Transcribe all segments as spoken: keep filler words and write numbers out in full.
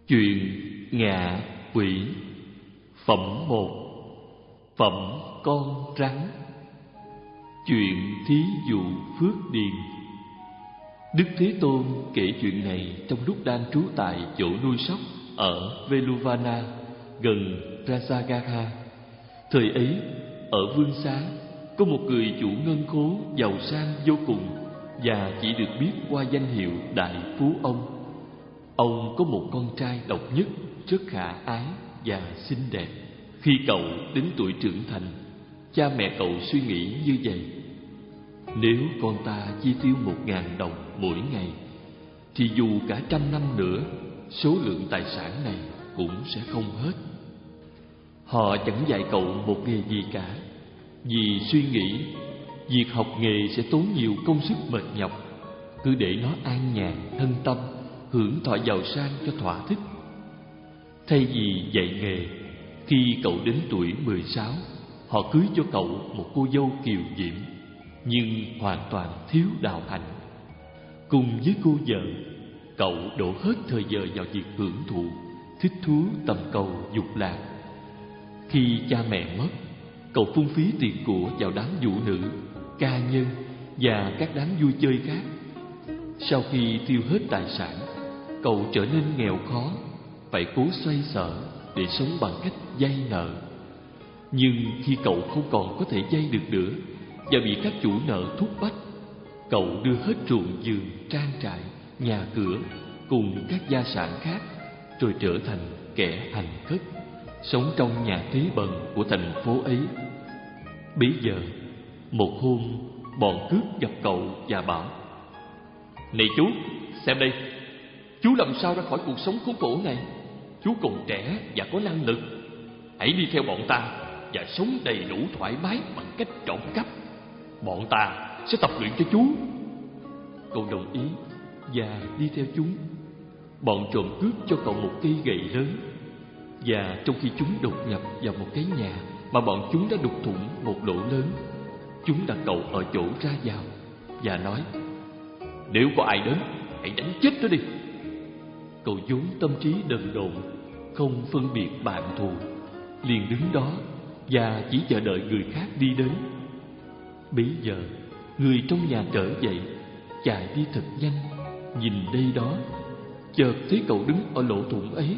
Chuyện ngạ quỷ. Phẩm một. Phẩm con rắn. Chuyện thí dụ phước điền. Đức Thế Tôn kể chuyện này trong lúc đang trú tại chỗ nuôi sóc ở Veluvana, gần Rajagaha. Thời ấy, ở Vương Xá, có một người chủ ngân khố giàu sang vô cùng và chỉ được biết qua danh hiệu Đại Phú Ông. Ông có một con trai độc nhất, rất khả ái và xinh đẹp. Khi cậu đến tuổi trưởng thành, cha mẹ cậu suy nghĩ như vậy: nếu con ta chi tiêu một ngàn đồng mỗi ngày, thì dù cả trăm năm nữa, số lượng tài sản này cũng sẽ không hết. Họ chẳng dạy cậu một nghề gì cả, vì suy nghĩ việc học nghề sẽ tốn nhiều công sức mệt nhọc. Cứ để nó an nhàn thân tâm, hưởng thọ giàu sang cho thỏa thích. Thay vì dạy nghề, khi cậu đến tuổi mười sáu, họ cưới cho cậu một cô dâu kiều diễm, nhưng hoàn toàn thiếu đạo hạnh. Cùng với cô vợ, cậu đổ hết thời giờ vào việc hưởng thụ, thích thú tầm cầu dục lạc. Khi cha mẹ mất, cậu phung phí tiền của vào đám vũ nữ, ca nhân và các đám vui chơi khác. Sau khi tiêu hết tài sản, cậu trở nên nghèo khó, phải cố xoay sở để sống bằng cách vay nợ. Nhưng khi cậu không còn có thể vay được nữa và bị các chủ nợ thúc bách, cậu đưa hết ruộng vườn, trang trại, nhà cửa cùng các gia sản khác, rồi trở thành kẻ hành khất, sống trong nhà thế bần của thành phố ấy. Bấy giờ, một hôm, bọn cướp gặp cậu và bảo: này chú, xem đây, chú làm sao ra khỏi cuộc sống khốn khổ này? Chú còn trẻ và có năng lực, hãy đi theo bọn ta và sống đầy đủ thoải mái bằng cách trộm cắp. Bọn ta sẽ tập luyện cho chú. Cậu đồng ý và đi theo chúng. Bọn trộm cướp cho cậu một cây gậy lớn, và trong khi chúng đột nhập vào một cái nhà mà bọn chúng đã đục thủng một lỗ lớn, chúng đặt cậu ở chỗ ra vào và nói: nếu có ai đến, hãy đánh chết nó đi. Cậu vốn tâm trí đần độn, không phân biệt bạn thù, liền đứng đó và chỉ chờ đợi người khác đi đến. Bấy giờ, người trong nhà trở dậy, chạy đi thật nhanh, nhìn đây đó, chợt thấy cậu đứng ở lỗ thủng ấy.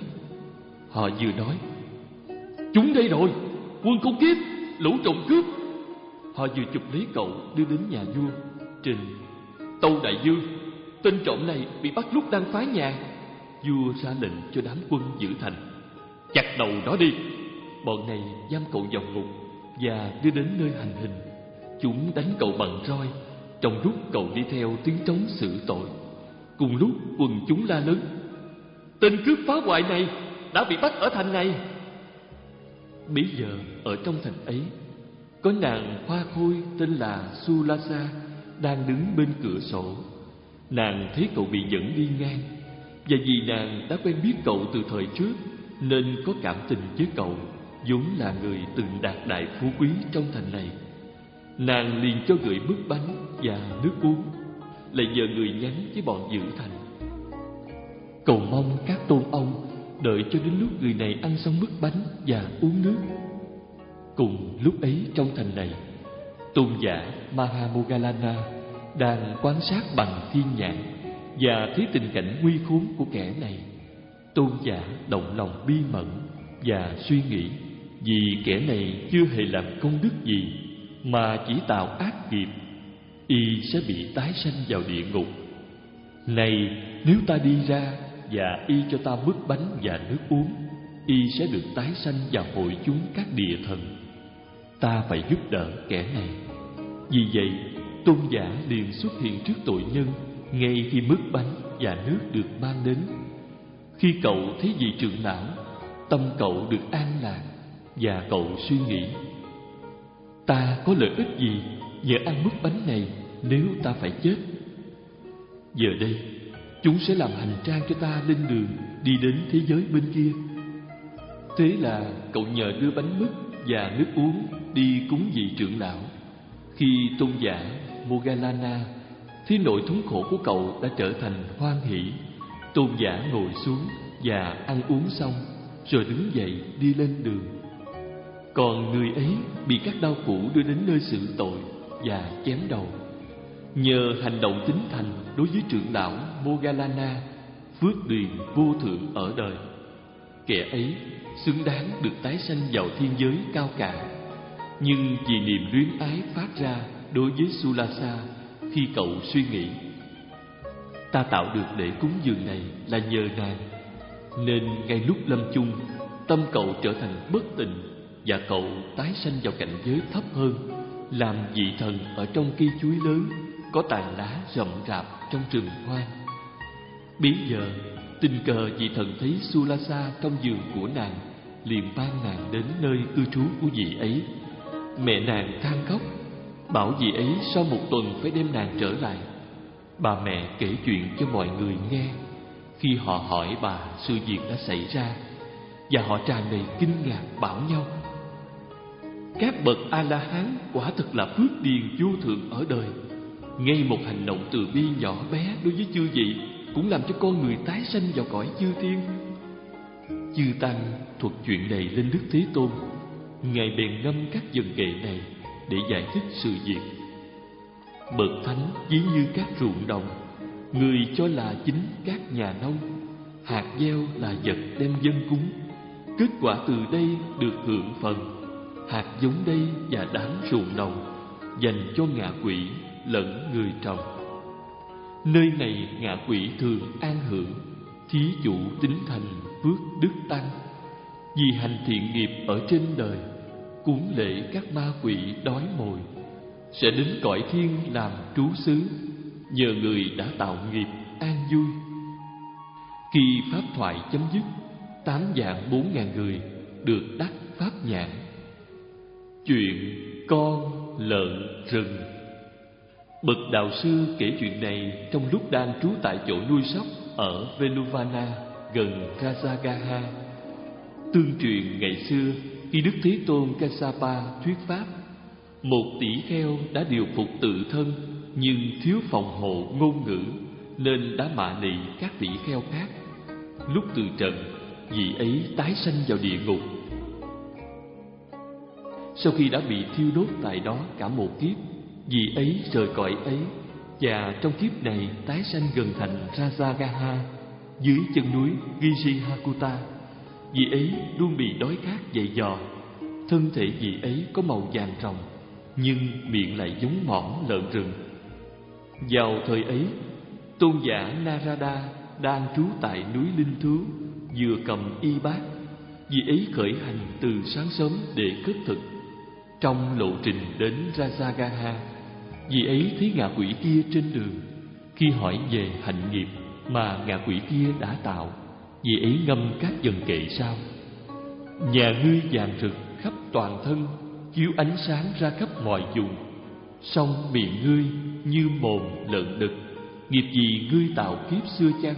Họ vừa nói: chúng đây rồi, quân khốn kiếp, lũ trộm cướp. Họ vừa chụp lấy cậu đưa đến nhà vua, trình: tâu đại vương, tên trộm này bị bắt lúc đang phá nhà. Vua ra lệnh cho đám quân giữ thành: chặt đầu nó đi. Bọn này giam cậu vào ngục và đưa đến nơi hành hình. Chúng đánh cậu bằng roi, trong lúc cậu đi theo tiếng trống xử tội. Cùng lúc quần chúng la lớn: tên cướp phá hoại này đã bị bắt ở thành này. Bấy giờ ở trong thành ấy, có nàng hoa khôi tên là Sulasa đang đứng bên cửa sổ. Nàng thấy cậu bị dẫn đi ngang, và vì nàng đã quen biết cậu từ thời trước, nên có cảm tình với cậu, vốn là người từng đạt đại phú quý trong thành này. Nàng liền cho gửi mứt bánh và nước uống, lại nhờ người nhắn với bọn giữ thành: cầu mong các tôn ông đợi cho đến lúc người này ăn xong mứt bánh và uống nước. Cùng lúc ấy trong thành này, tôn giả Mahamoggallana đang quan sát bằng thiên nhãn và thấy tình cảnh nguy khốn của kẻ này. Tôn giả động lòng bi mẫn và suy nghĩ, vì kẻ này chưa hề làm công đức gì mà chỉ tạo ác nghiệp, y sẽ bị tái sanh vào địa ngục. Này, nếu ta đi ra và y cho ta mứt bánh và nước uống, y sẽ được tái sanh vào hội chúng các địa thần. Ta phải giúp đỡ kẻ này. Vì vậy, tôn giả liền xuất hiện trước tội nhân ngay khi mứt bánh và nước được mang đến. Khi cậu thấy vị trưởng lão, tâm cậu được an lạc, và cậu suy nghĩ: ta có lợi ích gì nhờ ăn mứt bánh này nếu ta phải chết? Giờ đây, chúng sẽ làm hành trang cho ta lên đường đi đến thế giới bên kia. Thế là cậu nhờ đưa bánh mứt và nước uống đi cúng vị trưởng lão. Khi tôn giả Moggallana thấy nỗi thống khổ của cậu đã trở thành hoan hỷ, tôn giả ngồi xuống và ăn uống xong, rồi đứng dậy đi lên đường. Còn người ấy bị các đao phủ đưa đến nơi xử tội và chém đầu. Nhờ hành động tín thành đối với trưởng lão Moggallana, phước điền vô thượng ở đời, kẻ ấy xứng đáng được tái sanh vào thiên giới cao cả. Nhưng vì niềm luyến ái phát ra đối với Sulasa, khi cậu suy nghĩ ta tạo được lễ cúng dường này là nhờ nàng, nên ngay lúc lâm chung, tâm cậu trở thành bất tịnh và cậu tái sanh vào cảnh giới thấp hơn, làm vị thần ở trong cây chuối lớn có tàn lá rậm rạp trong rừng hoang. Bấy giờ tình cờ vị thần thấy Sulasa trong giường của nàng, liền mang nàng đến nơi cư trú của vị ấy. Mẹ nàng than khóc, bảo vị ấy sau một tuần phải đem nàng trở lại. Bà mẹ kể chuyện cho mọi người nghe. Khi họ hỏi bà sự việc đã xảy ra, và họ tràn đầy kinh ngạc bảo nhau: các bậc A-la-hán quả thật là phước điền vô thượng ở đời. Ngay một hành động từ bi nhỏ bé đối với chư vị cũng làm cho con người tái sanh vào cõi chư thiên. Chư tăng thuật chuyện này lên Đức Thế Tôn. Ngài bèn ngâm các vần kệ này để giải thích sự việc. Bậc thánh ví như các ruộng đồng, người cho là chính các nhà nông. Hạt gieo là vật đem dâng cúng, kết quả từ đây được hưởng phần. Hạt giống đây và đám ruộng đồng dành cho ngạ quỷ lẫn người trồng. Nơi này ngạ quỷ thường an hưởng, thí chủ tín thành phước đức tăng. Vì hành thiện nghiệp ở trên đời, cúng lễ các ma quỷ đói mồi, sẽ đến cõi thiên làm trú xứ, nhờ người đã tạo nghiệp an vui. Khi pháp thoại chấm dứt, tám vạn bốn ngàn người được đắc pháp nhãn. Chuyện con lợn rừng. Bậc đạo sư kể chuyện này trong lúc đang trú tại chỗ nuôi sóc ở Veluvana gần Rajagaha. Tương truyền ngày xưa, khi Đức Thế Tôn Kassapa thuyết pháp, một tỷ kheo đã điều phục tự thân nhưng thiếu phòng hộ ngôn ngữ, nên đã mạ nị các tỷ kheo khác. Lúc từ trần, vị ấy tái sanh vào địa ngục. Sau khi đã bị thiêu đốt tại đó cả một kiếp, vị ấy rời cõi ấy và trong kiếp này tái sanh gần thành Rajagaha dưới chân núi Gijihakuta. Vị ấy luôn bị đói khát dày dò. Thân thể vị ấy có màu vàng ròng, nhưng miệng lại giống mõm lợn rừng. Vào thời ấy, tôn giả Narada đang trú tại núi Linh Thú, vừa cầm y bát. Vị ấy khởi hành từ sáng sớm để khất thực. Trong lộ trình đến Rajagaha, vị ấy thấy ngạ quỷ kia trên đường. Khi hỏi về hạnh nghiệp mà ngạ quỷ kia đã tạo, vị ấy ngâm các vần kệ sau: nhà ngươi vàng rực khắp toàn thân, chiếu ánh sáng ra khắp mọi vùng. Song miệng ngươi như mồm lợn đực, nghiệp gì ngươi tạo kiếp xưa chăng?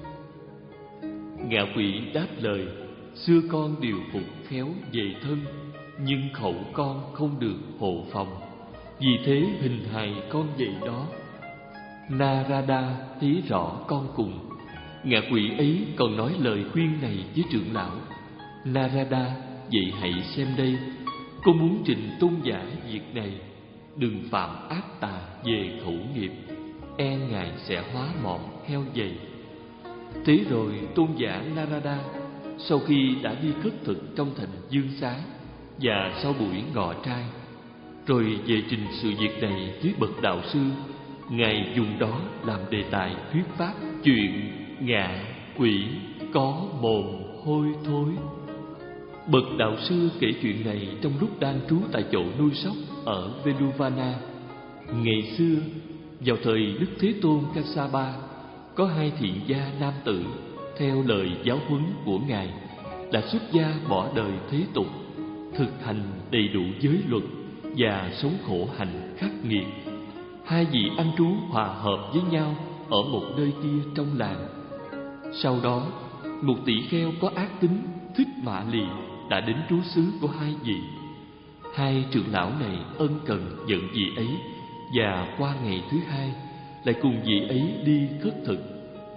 Ngạ quỷ đáp lời: xưa con điều phục khéo về thân, nhưng khẩu con không được hộ phòng, vì thế hình hài con vậy đó. Narada thấy rõ con cùng. Ngạ quỷ ấy còn nói lời khuyên này với trưởng lão: Narada, vậy hãy xem đây, con muốn trình tôn giả việc này, đừng phạm ác tà về khẩu nghiệp, e ngài sẽ hóa mọn heo dày. Thế rồi tôn giả Narada, sau khi đã đi khất thực trong thành Dương Xá và sau buổi ngọ trai, rồi về trình sự việc này với bậc đạo sư, ngài dùng đó làm đề tài thuyết pháp chuyện ngạ quỷ có mồm hôi thối. Bậc đạo sư kể chuyện này trong lúc đang trú tại chỗ nuôi sóc ở Veluvana. Ngày xưa, vào thời Đức Thế Tôn Kassapa, có hai thiện gia nam tử theo lời giáo huấn của ngài đã xuất gia bỏ đời thế tục, thực hành đầy đủ giới luật và sống khổ hạnh khắc nghiệt. Hai vị ăn trú hòa hợp với nhau ở một nơi kia trong làng. Sau đó, một tỷ kheo có ác tính thích mạ lì đã đến trú xứ của hai vị. Hai trưởng lão này ân cần giận vị ấy, và qua ngày thứ hai lại cùng vị ấy đi khất thực.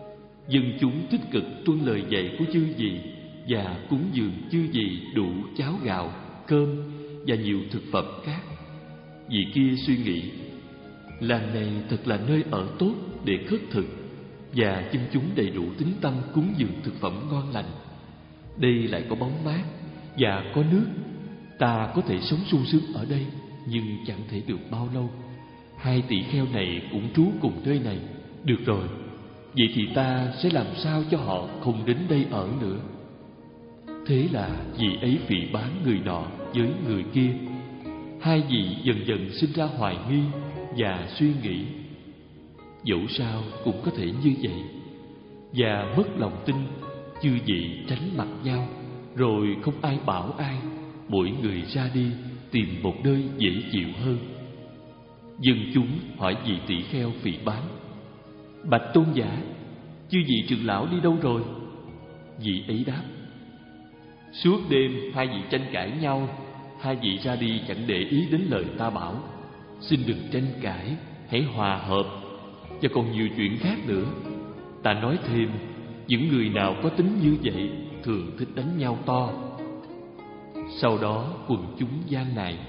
Dân chúng tích cực tuân lời dạy của chư vị và cúng dường chư vị đủ cháo gạo, cơm và nhiều thực phẩm khác. Vị kia suy nghĩ, làng này thật là nơi ở tốt để khất thực, và dân chúng đầy đủ tín tâm cúng dường thực phẩm ngon lành. Đây lại có bóng mát và có nước, ta có thể sống sung sướng ở đây, nhưng chẳng thể được bao lâu. Hai tỷ kheo này cũng trú cùng nơi này. Được rồi, vậy thì ta sẽ làm sao cho họ không đến đây ở nữa? Thế là vị ấy phỉ báng người nọ với người kia. Hai vị dần dần sinh ra hoài nghi và suy nghĩ, dẫu sao cũng có thể như vậy. Và mất lòng tin, chư vị tránh mặt nhau, rồi không ai bảo ai, mỗi người ra đi tìm một nơi dễ chịu hơn. Dân chúng hỏi vị tỷ kheo phỉ báng, bạch tôn giả, chư vị trưởng lão đi đâu rồi? Vị ấy đáp, suốt đêm hai vị tranh cãi nhau, hai vị ra đi chẳng để ý đến lời ta bảo. Xin đừng tranh cãi, hãy hòa hợp. Và còn nhiều chuyện khác nữa. Ta nói thêm, những người nào có tính như vậy thường thích đánh nhau to. Sau đó quần chúng gian nài,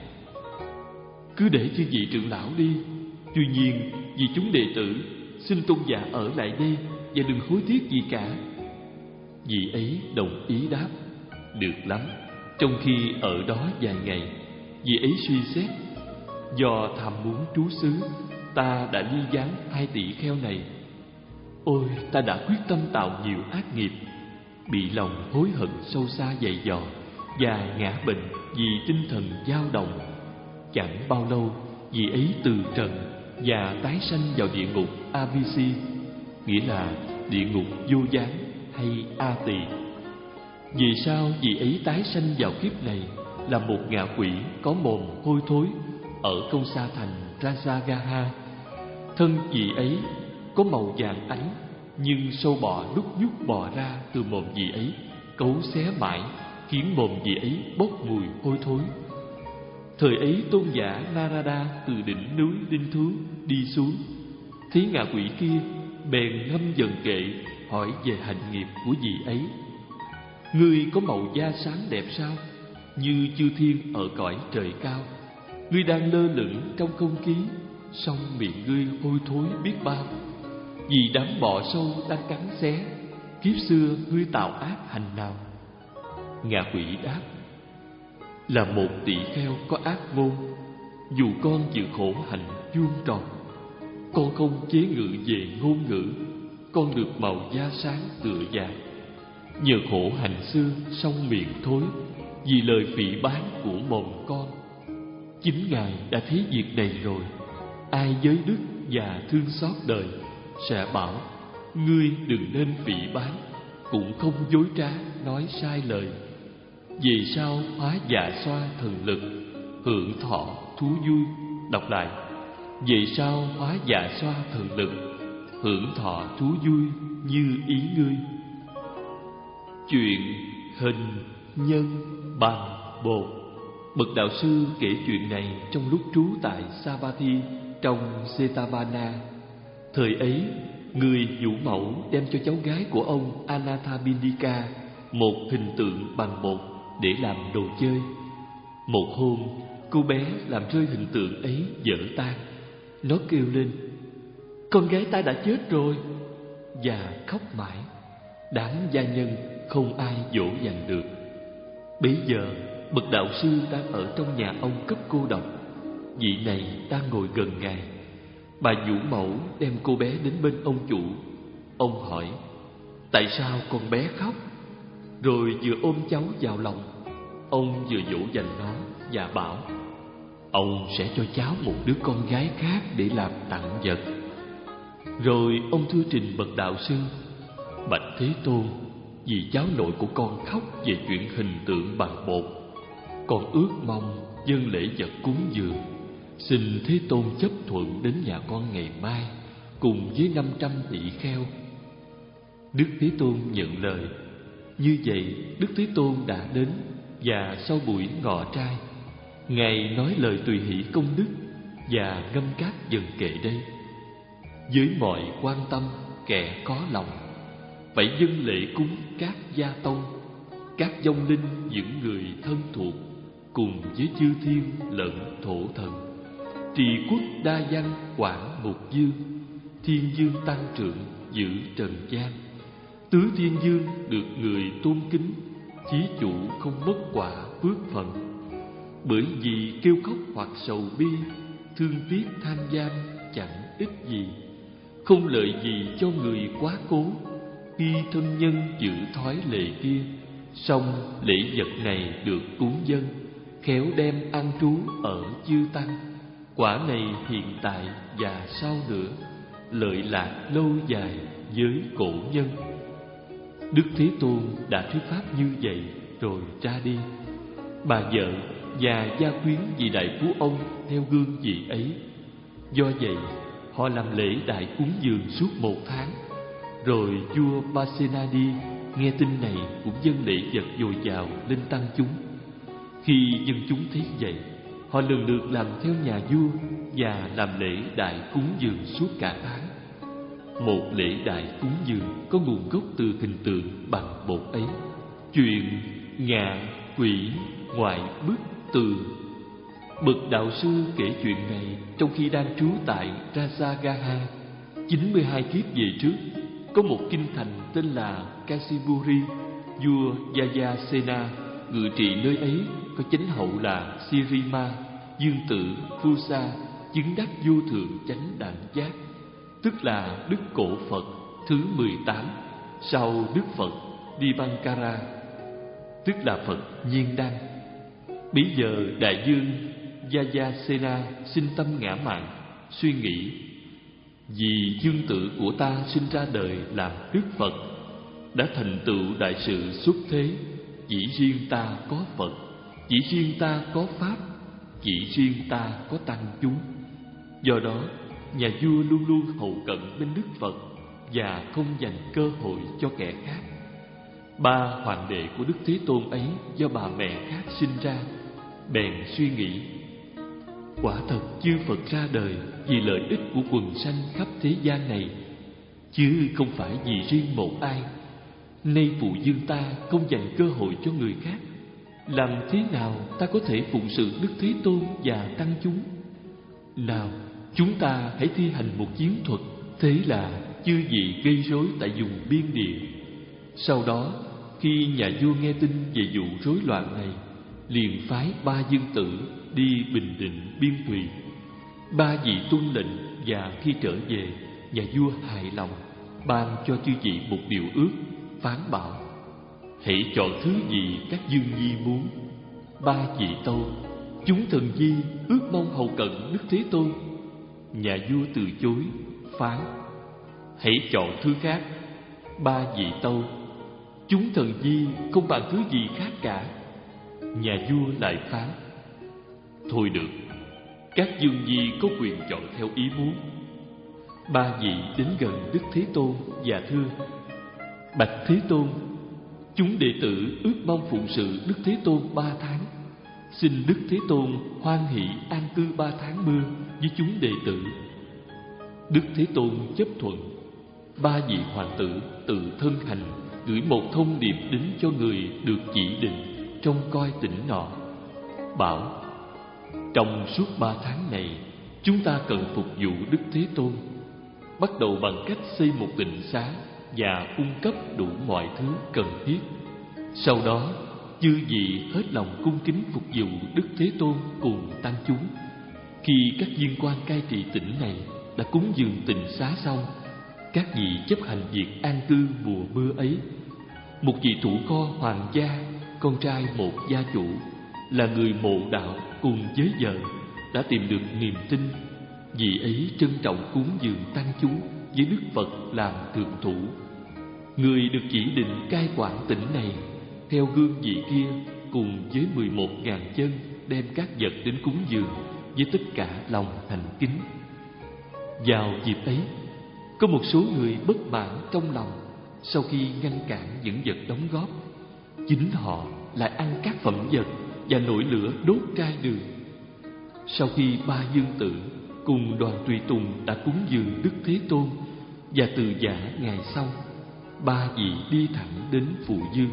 cứ để chư vị trưởng lão đi. Tuy nhiên vì chúng đệ tử, xin tôn giả ở lại đây và đừng hối tiếc gì cả. Vị ấy đồng ý đáp, được lắm. Trong khi ở đó vài ngày, vị ấy suy xét, do tham muốn trú xứ, ta đã ly gián hai tỷ kheo này. Ôi, ta đã quyết tâm tạo nhiều ác nghiệp, bị lòng hối hận sâu xa dày dò và ngã bệnh vì tinh thần dao động. Chẳng bao lâu, vị ấy từ trần và tái sanh vào địa ngục a bê xê, nghĩa là địa ngục vô gián hay A Tỳ. Vì sao vị ấy tái sanh vào kiếp này là một ngạ quỷ có mồm hôi thối ở câu sa thành Rajagaha? Thân vị ấy có màu vàng ánh, nhưng sâu bọ đúc nhúc bò ra từ mồm vị ấy, cấu xé mãi, khiến mồm vị ấy bốc mùi hôi thối. Thời ấy tôn giả Narada từ đỉnh núi Linh Thú đi xuống, thấy ngạ quỷ kia, bèn ngâm dần kệ hỏi về hạnh nghiệp của vị ấy. Ngươi có màu da sáng đẹp sao? Như chư thiên ở cõi trời cao. Ngươi đang lơ lửng trong không khí, song miệng ngươi hôi thối biết bao, vì đám bọ sâu đang cắn xé. Kiếp xưa ngươi tạo ác hành nào? Ngạ quỷ đáp, là một tỷ kheo có ác ngôn. Dù con chịu khổ hạnh vuông tròn, con không chế ngự về ngôn ngữ, con được màu da sáng tựa vàng. Nhờ khổ hành xưa song miệng thối, vì lời phỉ báng của mồm con. Chính Ngài đã thấy việc này rồi. Ai giới đức và thương xót đời sẽ bảo, ngươi đừng nên phỉ báng, cũng không dối trá nói sai lời. Về sau hóa dạ xoa thần lực, hưởng thọ thú vui. Đọc lại, về sau hóa dạ xoa thần lực, hưởng thọ thú vui như ý ngươi. Chuyện hình nhân bằng bột. Bậc đạo sư kể chuyện này trong lúc trú tại Savatthi trong Setavana. Thời ấy, người vũ mẫu đem cho cháu gái của ông Anathapindika một hình tượng bằng bột để làm đồ chơi. Một hôm, cô bé làm rơi hình tượng ấy vỡ tan. Nó kêu lên, con gái ta đã chết rồi, và khóc mãi. Đám gia nhân không ai dỗ dành được. Bấy giờ, bậc đạo sư đang ở trong nhà ông cấp cô độc. Vị này đang ngồi gần Ngài. Bà vũ mẫu đem cô bé đến bên ông chủ. Ông hỏi, tại sao con bé khóc? Rồi vừa ôm cháu vào lòng, ông vừa dỗ dành nó và bảo, ông sẽ cho cháu một đứa con gái khác để làm tặng vật. Rồi ông thưa trình bậc đạo sư, bạch Thế Tôn, vì cháu nội của con khóc về chuyện hình tượng bằng bột, con ước mong dâng lễ vật cúng dường. Xin Thế Tôn chấp thuận đến nhà con ngày mai cùng với năm trăm tỷ kheo. Đức Thế Tôn nhận lời. Như vậy, Đức Thế Tôn đã đến, và sau buổi ngọ trai, Ngài nói lời tùy hỷ công đức và ngâm các dần kệ đây. Với mọi quan tâm kẻ có lòng, phải dâng lễ cúng các gia tông, các vong linh những người thân thuộc, cùng với chư thiên lẫn thổ thần. Trì quốc đa văn quản một dương, thiên dương tăng trưởng giữ trần gian. Tứ thiên dương được người tôn kính, chí chủ không mất quả phước phần. Bởi vì kêu khóc hoặc sầu bi, thương tiếc tham giam chẳng ích gì. Không lợi gì cho người quá cố, khi thân nhân giữ thói lệ kia. Song lễ vật này được cúng dâng, khéo đem an trú ở chư tăng. Quả này hiện tại và sau nữa, lợi lạc lâu dài với cổ nhân. Đức Thế Tôn đã thuyết pháp như vậy rồi ra đi. Bà vợ và gia quyến vị đại phú ông theo gương vị ấy. Do vậy họ làm lễ đại cúng dường suốt một tháng. Rồi vua Pasenadi nghe tin này cũng dâng lễ vật dồi dào lên tăng chúng. Khi dân chúng thấy vậy, họ lần lượt làm theo nhà vua và làm lễ đại cúng dường suốt cả tháng. Một lễ đại cúng dường có nguồn gốc từ hình tượng bằng bột ấy. Chuyện ngạ quỷ ngoại bức tường. Bậc đạo sư kể chuyện này trong khi đang trú tại Rajagaha. chín mươi hai kiếp về trước, có một kinh thành tên là Kasipuri. Vua Yajasena ngự trị nơi ấy có chánh hậu là Sirima, dương tử Phusa, chứng đắc vô thượng chánh đẳng giác, tức là Đức Cổ Phật thứ mười tám sau Đức Phật Dipankara, tức là Phật Nhiên Đăng. Bấy giờ đại vương Yajasena sinh tâm ngã mạn, suy nghĩ: vì dương tử của ta sinh ra đời làm Đức Phật, đã thành tựu đại sự xuất thế, chỉ riêng ta có Phật, chỉ riêng ta có Pháp, chỉ riêng ta có tăng chúng. Do đó nhà vua luôn luôn hậu cận bên Đức Phật và không dành cơ hội cho kẻ khác. Ba hoàng đệ của Đức Thế Tôn ấy do bà mẹ khác sinh ra, bèn suy nghĩ: quả thật chư Phật ra đời vì lợi ích của quần sanh khắp thế gian này, chứ không phải vì riêng một ai. Nay phụ dương ta không dành cơ hội cho người khác, làm thế nào ta có thể phụng sự Đức Thế Tôn và tăng chúng? Nào, chúng ta hãy thi hành một chiến thuật. Thế là chư vị gây rối tại vùng biên địa. Sau đó, khi nhà vua nghe tin về vụ rối loạn này, liền phái ba dương tử đi bình định biên thùy. Ba vị tuân lệnh, và khi trở về, nhà vua hài lòng, ban cho chư vị một điều ước, phán bảo: hãy chọn thứ gì các dương nhi muốn. Ba vị tâu: chúng thần nhi ước mong hầu cận Đức Thế Tôn. Nhà vua từ chối, phán: hãy chọn thứ khác. Ba vị tâu: chúng thần nhi không bàn thứ gì khác cả. Nhà vua lại phán: thôi được, các dương nhi có quyền chọn theo ý muốn. Ba vị đến gần Đức Thế Tôn và thưa: bạch Thế Tôn, chúng đệ tử ước mong phụng sự Đức Thế Tôn ba tháng. Xin Đức Thế Tôn hoan hỷ an cư ba tháng mưa với chúng đệ tử. Đức Thế Tôn chấp thuận. Ba vị hoàng tử tự thân hành, gửi một thông điệp đến cho người được chỉ định trông coi tỉnh nọ, bảo: trong suốt ba tháng này, chúng ta cần phục vụ Đức Thế Tôn, bắt đầu bằng cách xây một tịnh xá và cung cấp đủ mọi thứ cần thiết. Sau đó, chư vị hết lòng cung kính phục vụ Đức Thế Tôn cùng tăng chúng. Khi các viên quan cai trị tỉnh này đã cúng dường tịnh xá xong, các vị chấp hành việc an cư mùa mưa ấy. Một vị thủ kho hoàng gia, con trai một gia chủ, là người mộ đạo cùng với vợ, đã tìm được niềm tin. Vị ấy trân trọng cúng dường tăng chúng với Đức Phật làm thượng thủ. Người được chỉ định cai quản tỉnh này theo gương vị kia, cùng với mười một ngàn chân đem các vật đến cúng dường với tất cả lòng thành kính. Vào dịp ấy, có một số người bất mãn trong lòng. Sau khi ngăn cản những vật đóng góp, chính họ lại ăn các phẩm vật và nổi lửa đốt trai đường. Sau khi ba dương tử cùng đoàn tùy tùng đã cúng dường Đức Thế Tôn và từ giả ngài xong, ba vị đi thẳng đến Phụ Dương.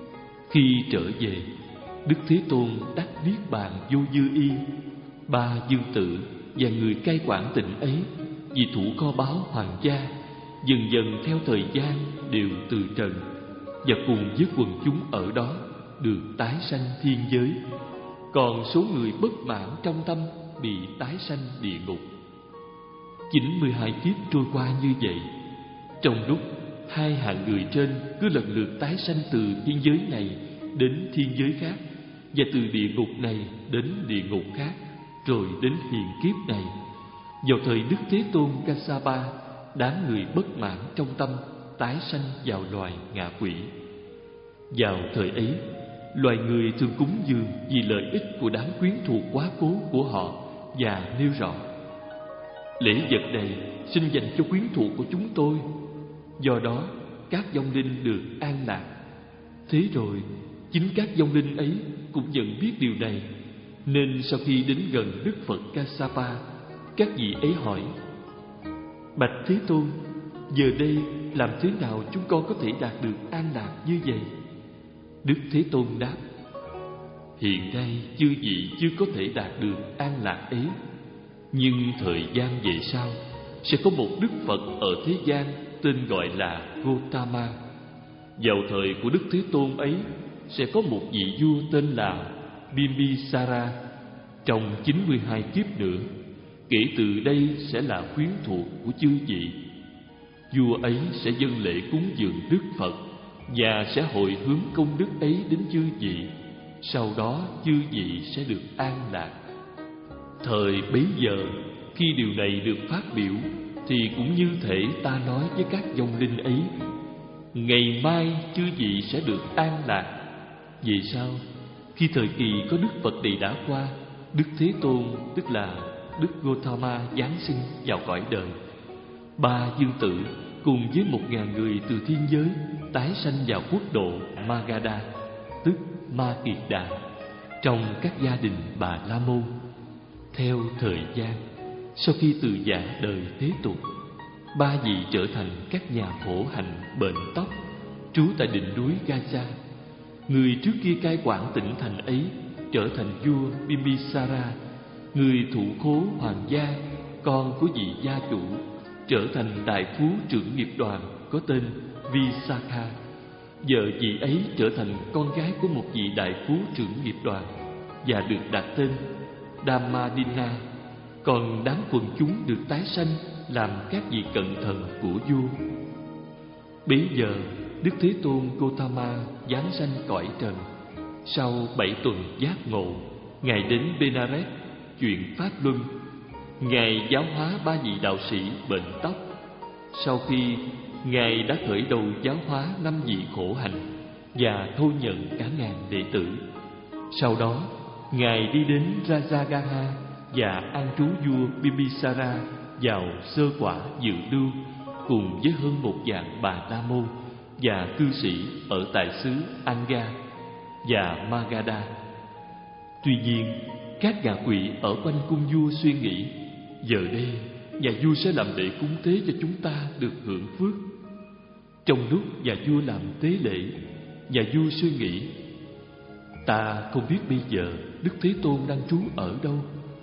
Khi trở về, Đức Thế Tôn đắc niết bàn vô dư y. Ba dương tử và người cai quản tỉnh ấy vì thủ kho báu hoàng gia, dần dần theo thời gian đều từ trần, và cùng với quần chúng ở đó được tái sanh thiên giới. Còn số người bất mãn trong tâm bị tái sanh địa ngục. Chín mươi hai kiếp trôi qua như vậy, trong lúc hai hạng người trên cứ lần lượt tái sanh từ thiên giới này đến thiên giới khác, và từ địa ngục này đến địa ngục khác, rồi đến hiền kiếp này. Vào thời Đức Thế Tôn Kassapa, đám người bất mãn trong tâm tái sanh vào loài ngạ quỷ. Vào thời ấy, loài người thường cúng dường vì lợi ích của đám quyến thuộc quá cố của họ, và nêu rõ: lễ vật này xin dành cho quyến thuộc của chúng tôi, do đó các vong linh được an lạc. Thế rồi chính các vong linh ấy cũng nhận biết điều này, nên sau khi đến gần Đức Phật Kassapa, các vị ấy hỏi: bạch Thế Tôn, giờ đây làm thế nào chúng con có thể đạt được an lạc như vậy? Đức Thế Tôn đáp: hiện nay chư vị chưa có thể đạt được an lạc ấy, nhưng thời gian về sau sẽ có một Đức Phật ở thế gian tên gọi là Gotama. Vào thời của Đức Thế Tôn ấy sẽ có một vị vua tên là Bimbisara. Trong chín mươi hai kiếp nữa, kể từ đây sẽ là quyến thuộc của chư vị. Vua ấy sẽ dâng lễ cúng dường Đức Phật và sẽ hồi hướng công đức ấy đến chư vị. Sau đó chư vị sẽ được an lạc. Thời bấy giờ, khi điều này được phát biểu, thì cũng như thể ta nói với các vong linh ấy: ngày mai chư vị sẽ được an lạc. Vì sao? Khi thời kỳ có Đức Phật này đã qua, Đức Thế Tôn, tức là Đức Gotama, giáng sinh vào cõi đời. Ba dương tử cùng với một ngàn người từ thiên giới tái sanh vào quốc độ Magadha, tức Ma Kiệt Đà, trong các gia đình Bà La Môn. Theo thời gian, sau khi từ giã đời thế tục, ba vị trở thành các nhà khổ hạnh bệnh tóc, trú tại đỉnh núi Gaza. Người trước kia cai quản tỉnh thành ấy trở thành vua Bimbisara. Người thủ khố hoàng gia, con của vị gia chủ, trở thành đại phú trưởng nghiệp đoàn có tên Visakha. Vợ vị ấy trở thành con gái của một vị đại phú trưởng nghiệp đoàn và được đặt tên Dhammadina. Còn đám quần chúng được tái sanh làm các vị cận thần của vua. Bấy giờ Đức Thế Tôn Gotama giáng sanh cõi trần. Sau bảy tuần giác ngộ, Ngài đến Benares chuyện pháp luân. Ngài giáo hóa ba vị đạo sĩ bệnh tóc. Sau khi Ngài đã khởi đầu giáo hóa năm vị khổ hạnh và thu nhận cả ngàn đệ tử, sau đó Ngài đi đến Rajagaha và an trú vua Bimbisara vào sơ quả dự lưu, cùng với hơn một vạn Bà La Môn và cư sĩ ở tại xứ Anga và Magadha. Tuy nhiên, các ngạ quỷ ở quanh cung vua suy nghĩ: giờ đây nhà vua sẽ làm lễ cúng tế cho chúng ta được hưởng phước. Trong lúc nhà vua làm tế lễ, nhà vua suy nghĩ: ta không biết bây giờ Đức Thế Tôn đang trú ở đâu.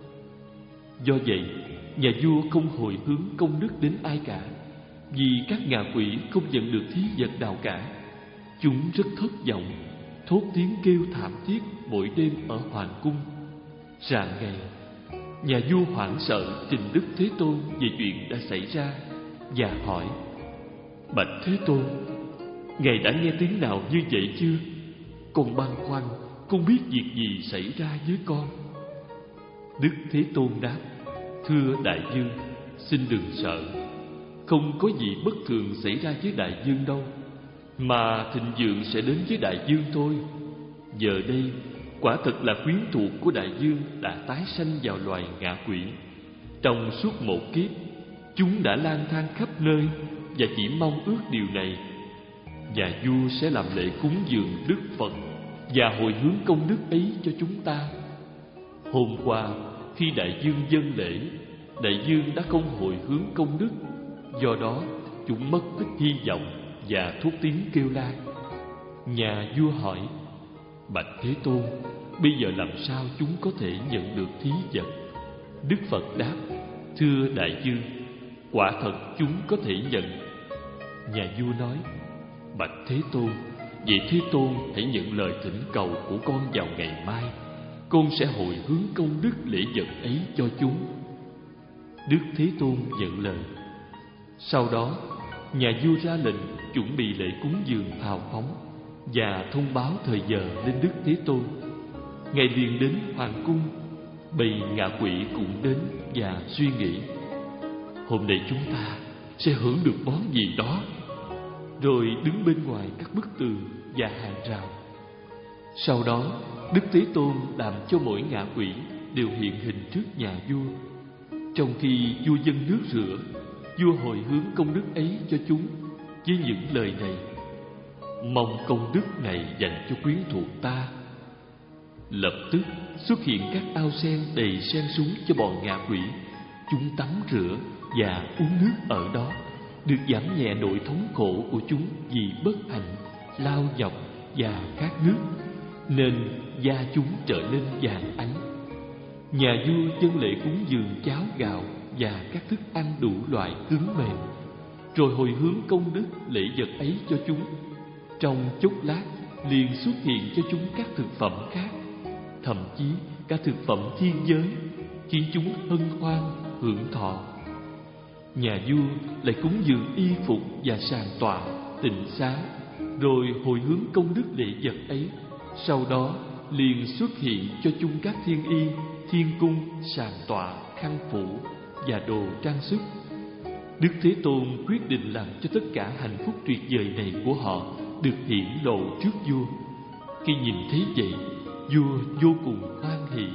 Do vậy, nhà vua không hồi hướng công đức đến ai cả, vì các ngạ quỷ không nhận được thí vật nào cả. Chúng rất thất vọng, thốt tiếng kêu thảm thiết mỗi đêm ở hoàng cung. Rạng ngày, nhà vua hoảng sợ trình Đức Thế Tôn về chuyện đã xảy ra và hỏi: bạch Thế Tôn, Ngài đã nghe tiếng nào như vậy chưa? Con băn khoăn không biết việc gì xảy ra với con. Đức Thế Tôn đáp: thưa đại vương, xin đừng sợ. Không có gì bất thường xảy ra với đại vương đâu, mà thịnh vượng sẽ đến với đại vương thôi. Giờ đây quả thật là quyến thuộc của đại vương đã tái sanh vào loài ngạ quỷ. Trong suốt một kiếp, chúng đã lang thang khắp nơi và chỉ mong ước điều này. Và vua sẽ làm lễ cúng dường Đức Phật và hồi hướng công đức ấy cho chúng ta. Hôm qua, khi đại vương dâng lễ, đại vương đã không hồi hướng công đức, do đó chúng mất tích hy vọng và thốt tiếng kêu la. Nhà vua hỏi: Bạch Thế Tôn, bây giờ làm sao chúng có thể nhận được thí vật? Đức Phật đáp: Thưa đại vương, quả thật chúng có thể nhận. Nhà vua nói: Bạch Thế Tôn, vậy Thế Tôn hãy nhận lời thỉnh cầu của con vào ngày mai. Con sẽ hồi hướng công đức lễ vật ấy cho chúng. Đức Thế Tôn nhận lời. Sau đó, nhà vua ra lệnh chuẩn bị lễ cúng dường hào phóng và thông báo thời giờ lên Đức Thế Tôn. Ngài liền đến hoàng cung. Bầy ngạ quỷ cũng đến và suy nghĩ: Hôm nay chúng ta sẽ hưởng được món gì đó. Rồi đứng bên ngoài các bức tường và hàng rào. Sau đó, Đức Thế Tôn làm cho mỗi ngạ quỷ đều hiện hình trước nhà vua. Trong khi vua dâng nước rửa, vua hồi hướng công đức ấy cho chúng với những lời này: Mong công đức này dành cho quyến thuộc ta. Lập tức xuất hiện các ao sen đầy sen súng cho bọn ngạ quỷ. Chúng tắm rửa và uống nước ở đó, được giảm nhẹ nỗi thống khổ của chúng vì bất hạnh, lao nhọc và khát nước, nên da chúng trở nên vàng ánh. Nhà vua dâng lễ cúng dường cháo gạo và các thức ăn đủ loại cứng mềm, rồi hồi hướng công đức lễ vật ấy cho chúng. Trong chốc lát liền xuất hiện cho chúng các thực phẩm khác, thậm chí cả thực phẩm thiên giới, khiến chúng hân hoan hưởng thọ. Nhà vua lại cúng dường y phục và sàn tọa, tịnh xá, rồi hồi hướng công đức lễ vật ấy. Sau đó liền xuất hiện cho chúng các thiên y, thiên cung, sàn tọa, khăn phủ và đồ trang sức. Đức Thế Tôn quyết định làm cho tất cả hạnh phúc tuyệt vời này của họ được hiển lộ trước vua. Khi nhìn thấy vậy, vua vô cùng hoan hỷ.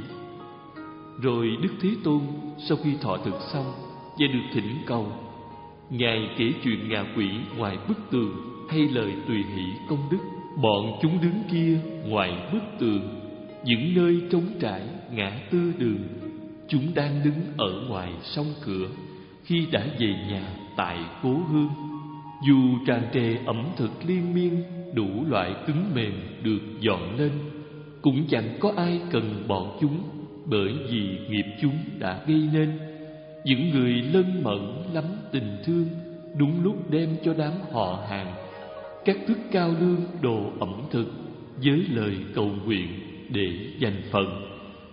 Rồi Đức Thế Tôn sau khi thọ thực xong và được thỉnh cầu, Ngài kể chuyện ngạ quỷ ngoài bức tường hay lời tùy hỷ công đức. Bọn chúng đứng kia ngoài bức tường, những nơi trống trải ngã tư đường. Chúng đang đứng ở ngoài song cửa khi đã về nhà tại cố hương. Dù tràn trề ẩm thực liên miên, đủ loại cứng mềm được dọn lên, cũng chẳng có ai cần bọn chúng, bởi vì nghiệp chúng đã gây nên. Những người lân mẫn lắm tình thương đúng lúc đem cho đám họ hàng các thức cao lương đồ ẩm thực với lời cầu nguyện để giành phần.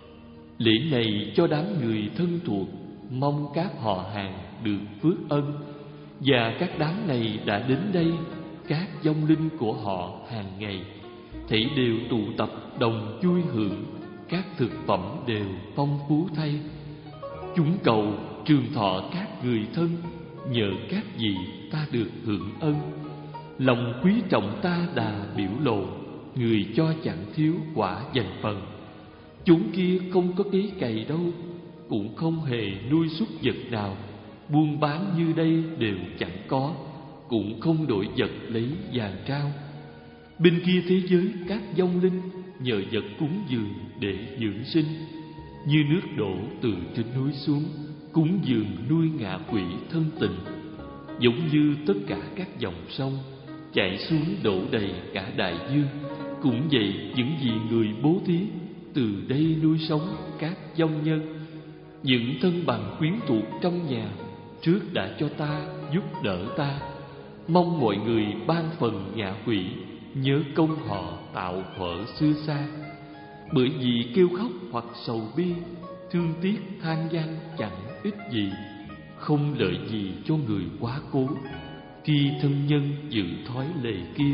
Lễ này cho đám người thân thuộc, mong các họ hàng được phước ân. Và các đám này đã đến đây, các vong linh của họ hàng ngày thảy đều tụ tập đồng vui hưởng. Các thực phẩm đều phong phú thay. Chúng cầu trường thọ các người thân, nhờ các vị ta được hưởng ân. Lòng quý trọng ta đà biểu lộ, người cho chẳng thiếu quả dành phần. Chúng kia không có cấy cày đâu, cũng không hề nuôi súc vật nào. Buôn bán như đây đều chẳng có, cũng không đổi vật lấy vàng trao. Bên kia thế giới các vong linh nhờ vật cúng dường để dưỡng sinh, như nước đổ từ trên núi xuống, cúng dường nuôi ngạ quỷ thân tình. Giống như tất cả các dòng sông chảy xuống đổ đầy cả đại dương, cũng vậy những gì người bố thí từ đây nuôi sống các vong nhân. Những thân bằng quyến thuộc trong nhà trước đã cho ta, giúp đỡ ta, mong mọi người ban phần ngạ quỷ, nhớ công họ tạo thuở xưa xa. Bởi vì kêu khóc hoặc sầu bi, thương tiếc than van chẳng ích gì, không lợi gì cho người quá cố, khi thân nhân dự thói lệ kia.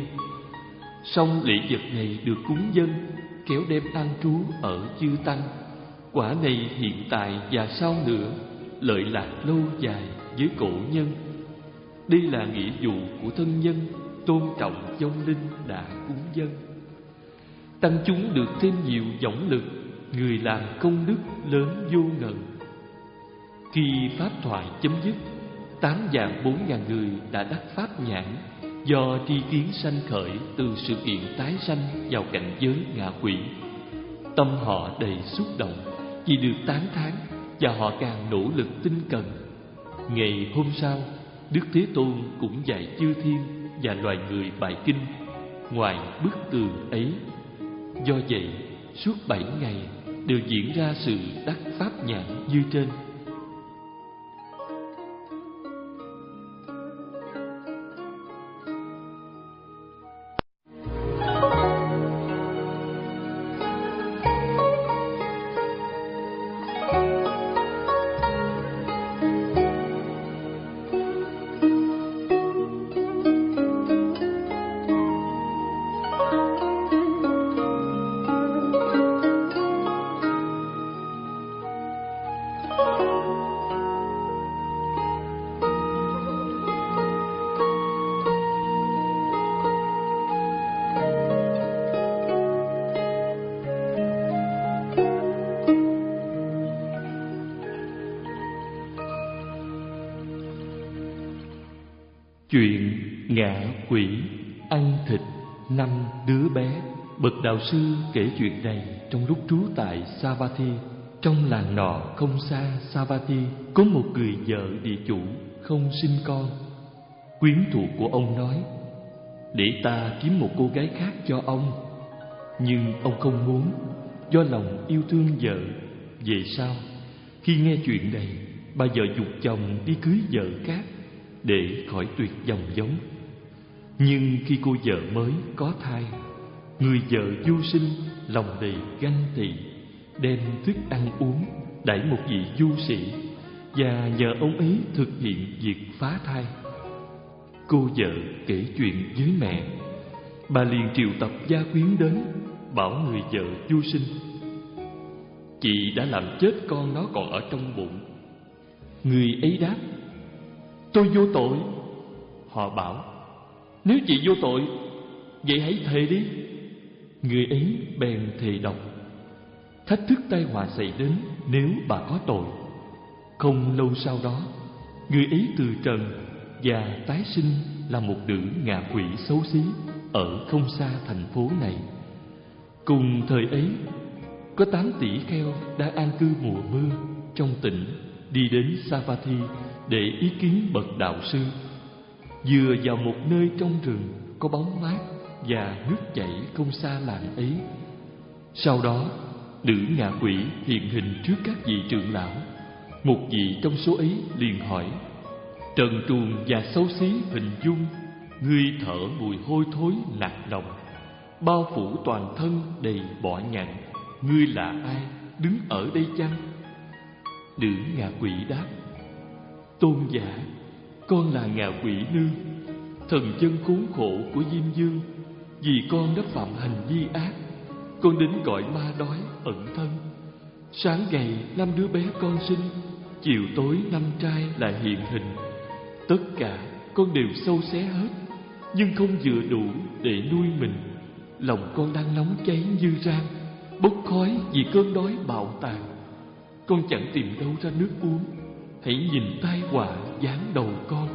Song lễ vật này được cúng dâng, kéo đem an trú ở chư tăng. Quả này hiện tại và sau nữa, lợi lạc lâu dài với cổ nhân. Đây là nghĩa vụ của thân nhân, tôn trọng vong linh đã cúng dâng. Tăng chúng được thêm nhiều dõng lực, người làm công đức lớn vô ngần. Khi pháp thoại chấm dứt, tám vạn bốn ngàn người đã đắc pháp nhãn, do tri kiến sanh khởi từ sự kiện tái sanh vào cảnh giới ngạ quỷ. Tâm họ đầy xúc động vì được tán thán, và họ càng nỗ lực tinh cần. Ngày hôm sau, Đức Thế Tôn cũng dạy chư thiên và loài người bài kinh ngoài bức tường ấy. Do vậy, suốt bảy ngày đều diễn ra sự đắc pháp nhãn như trên. Chuyện ngạ quỷ ăn thịt năm đứa bé. Bậc đạo sư kể chuyện này trong lúc trú tại Savatthi. Trong làng nọ không xa Savatthi có một người vợ địa chủ không sinh con. Quyến thuộc của ông nói: để ta kiếm một cô gái khác cho ông. Nhưng ông không muốn, do lòng yêu thương vợ. Về sau, khi nghe chuyện này, bà vợ giục chồng đi cưới vợ khác để khỏi tuyệt dòng giống. Nhưng khi cô vợ mới có thai, người vợ vô sinh lòng đầy ganh tị, đem thức ăn uống đãi một vị du sĩ và nhờ ông ấy thực hiện việc phá thai. Cô vợ kể chuyện với mẹ. Bà liền triệu tập gia quyến đến, bảo người vợ vô sinh: chị đã làm chết con nó còn ở trong bụng. Người ấy đáp: tôi vô tội. Họ bảo: nếu chị vô tội, vậy hãy thề đi. Người ấy bèn thề độc, thách thức tai họa xảy đến nếu bà có tội. Không lâu sau đó, người ấy từ trần và tái sinh là một nữ ngạ quỷ xấu xí ở không xa thành phố này. Cùng thời ấy, có tám tỷ kheo đang an cư mùa mưa trong tỉnh đi đến Savatthi để ý kiến bậc đạo sư. Vừa vào một nơi trong rừng có bóng mát và nước chảy không xa làng ấy. Sau đó, nữ ngạ quỷ hiện hình trước các vị trưởng lão. Một vị trong số ấy liền hỏi: trần truồng và xấu xí hình dung, ngươi thở mùi hôi thối nặng nồng, bao phủ toàn thân đầy bọ nhặn, ngươi là ai, đứng ở đây chăng? Nữ ngạ quỷ đáp: tôn giả, con là ngạ quỷ nương, thần chân khốn khổ của Diêm Dương. Vì con đã phạm hành vi ác, con đến gọi ma đói ẩn thân. Sáng ngày năm đứa bé con sinh, chiều tối năm trai lại hiện hình. Tất cả con đều sâu xé hết, nhưng không vừa đủ để nuôi mình. Lòng con đang nóng cháy như rang, bốc khói vì cơn đói bạo tàn. Con chẳng tìm đâu ra nước uống, hãy nhìn tai họa giáng đầu con.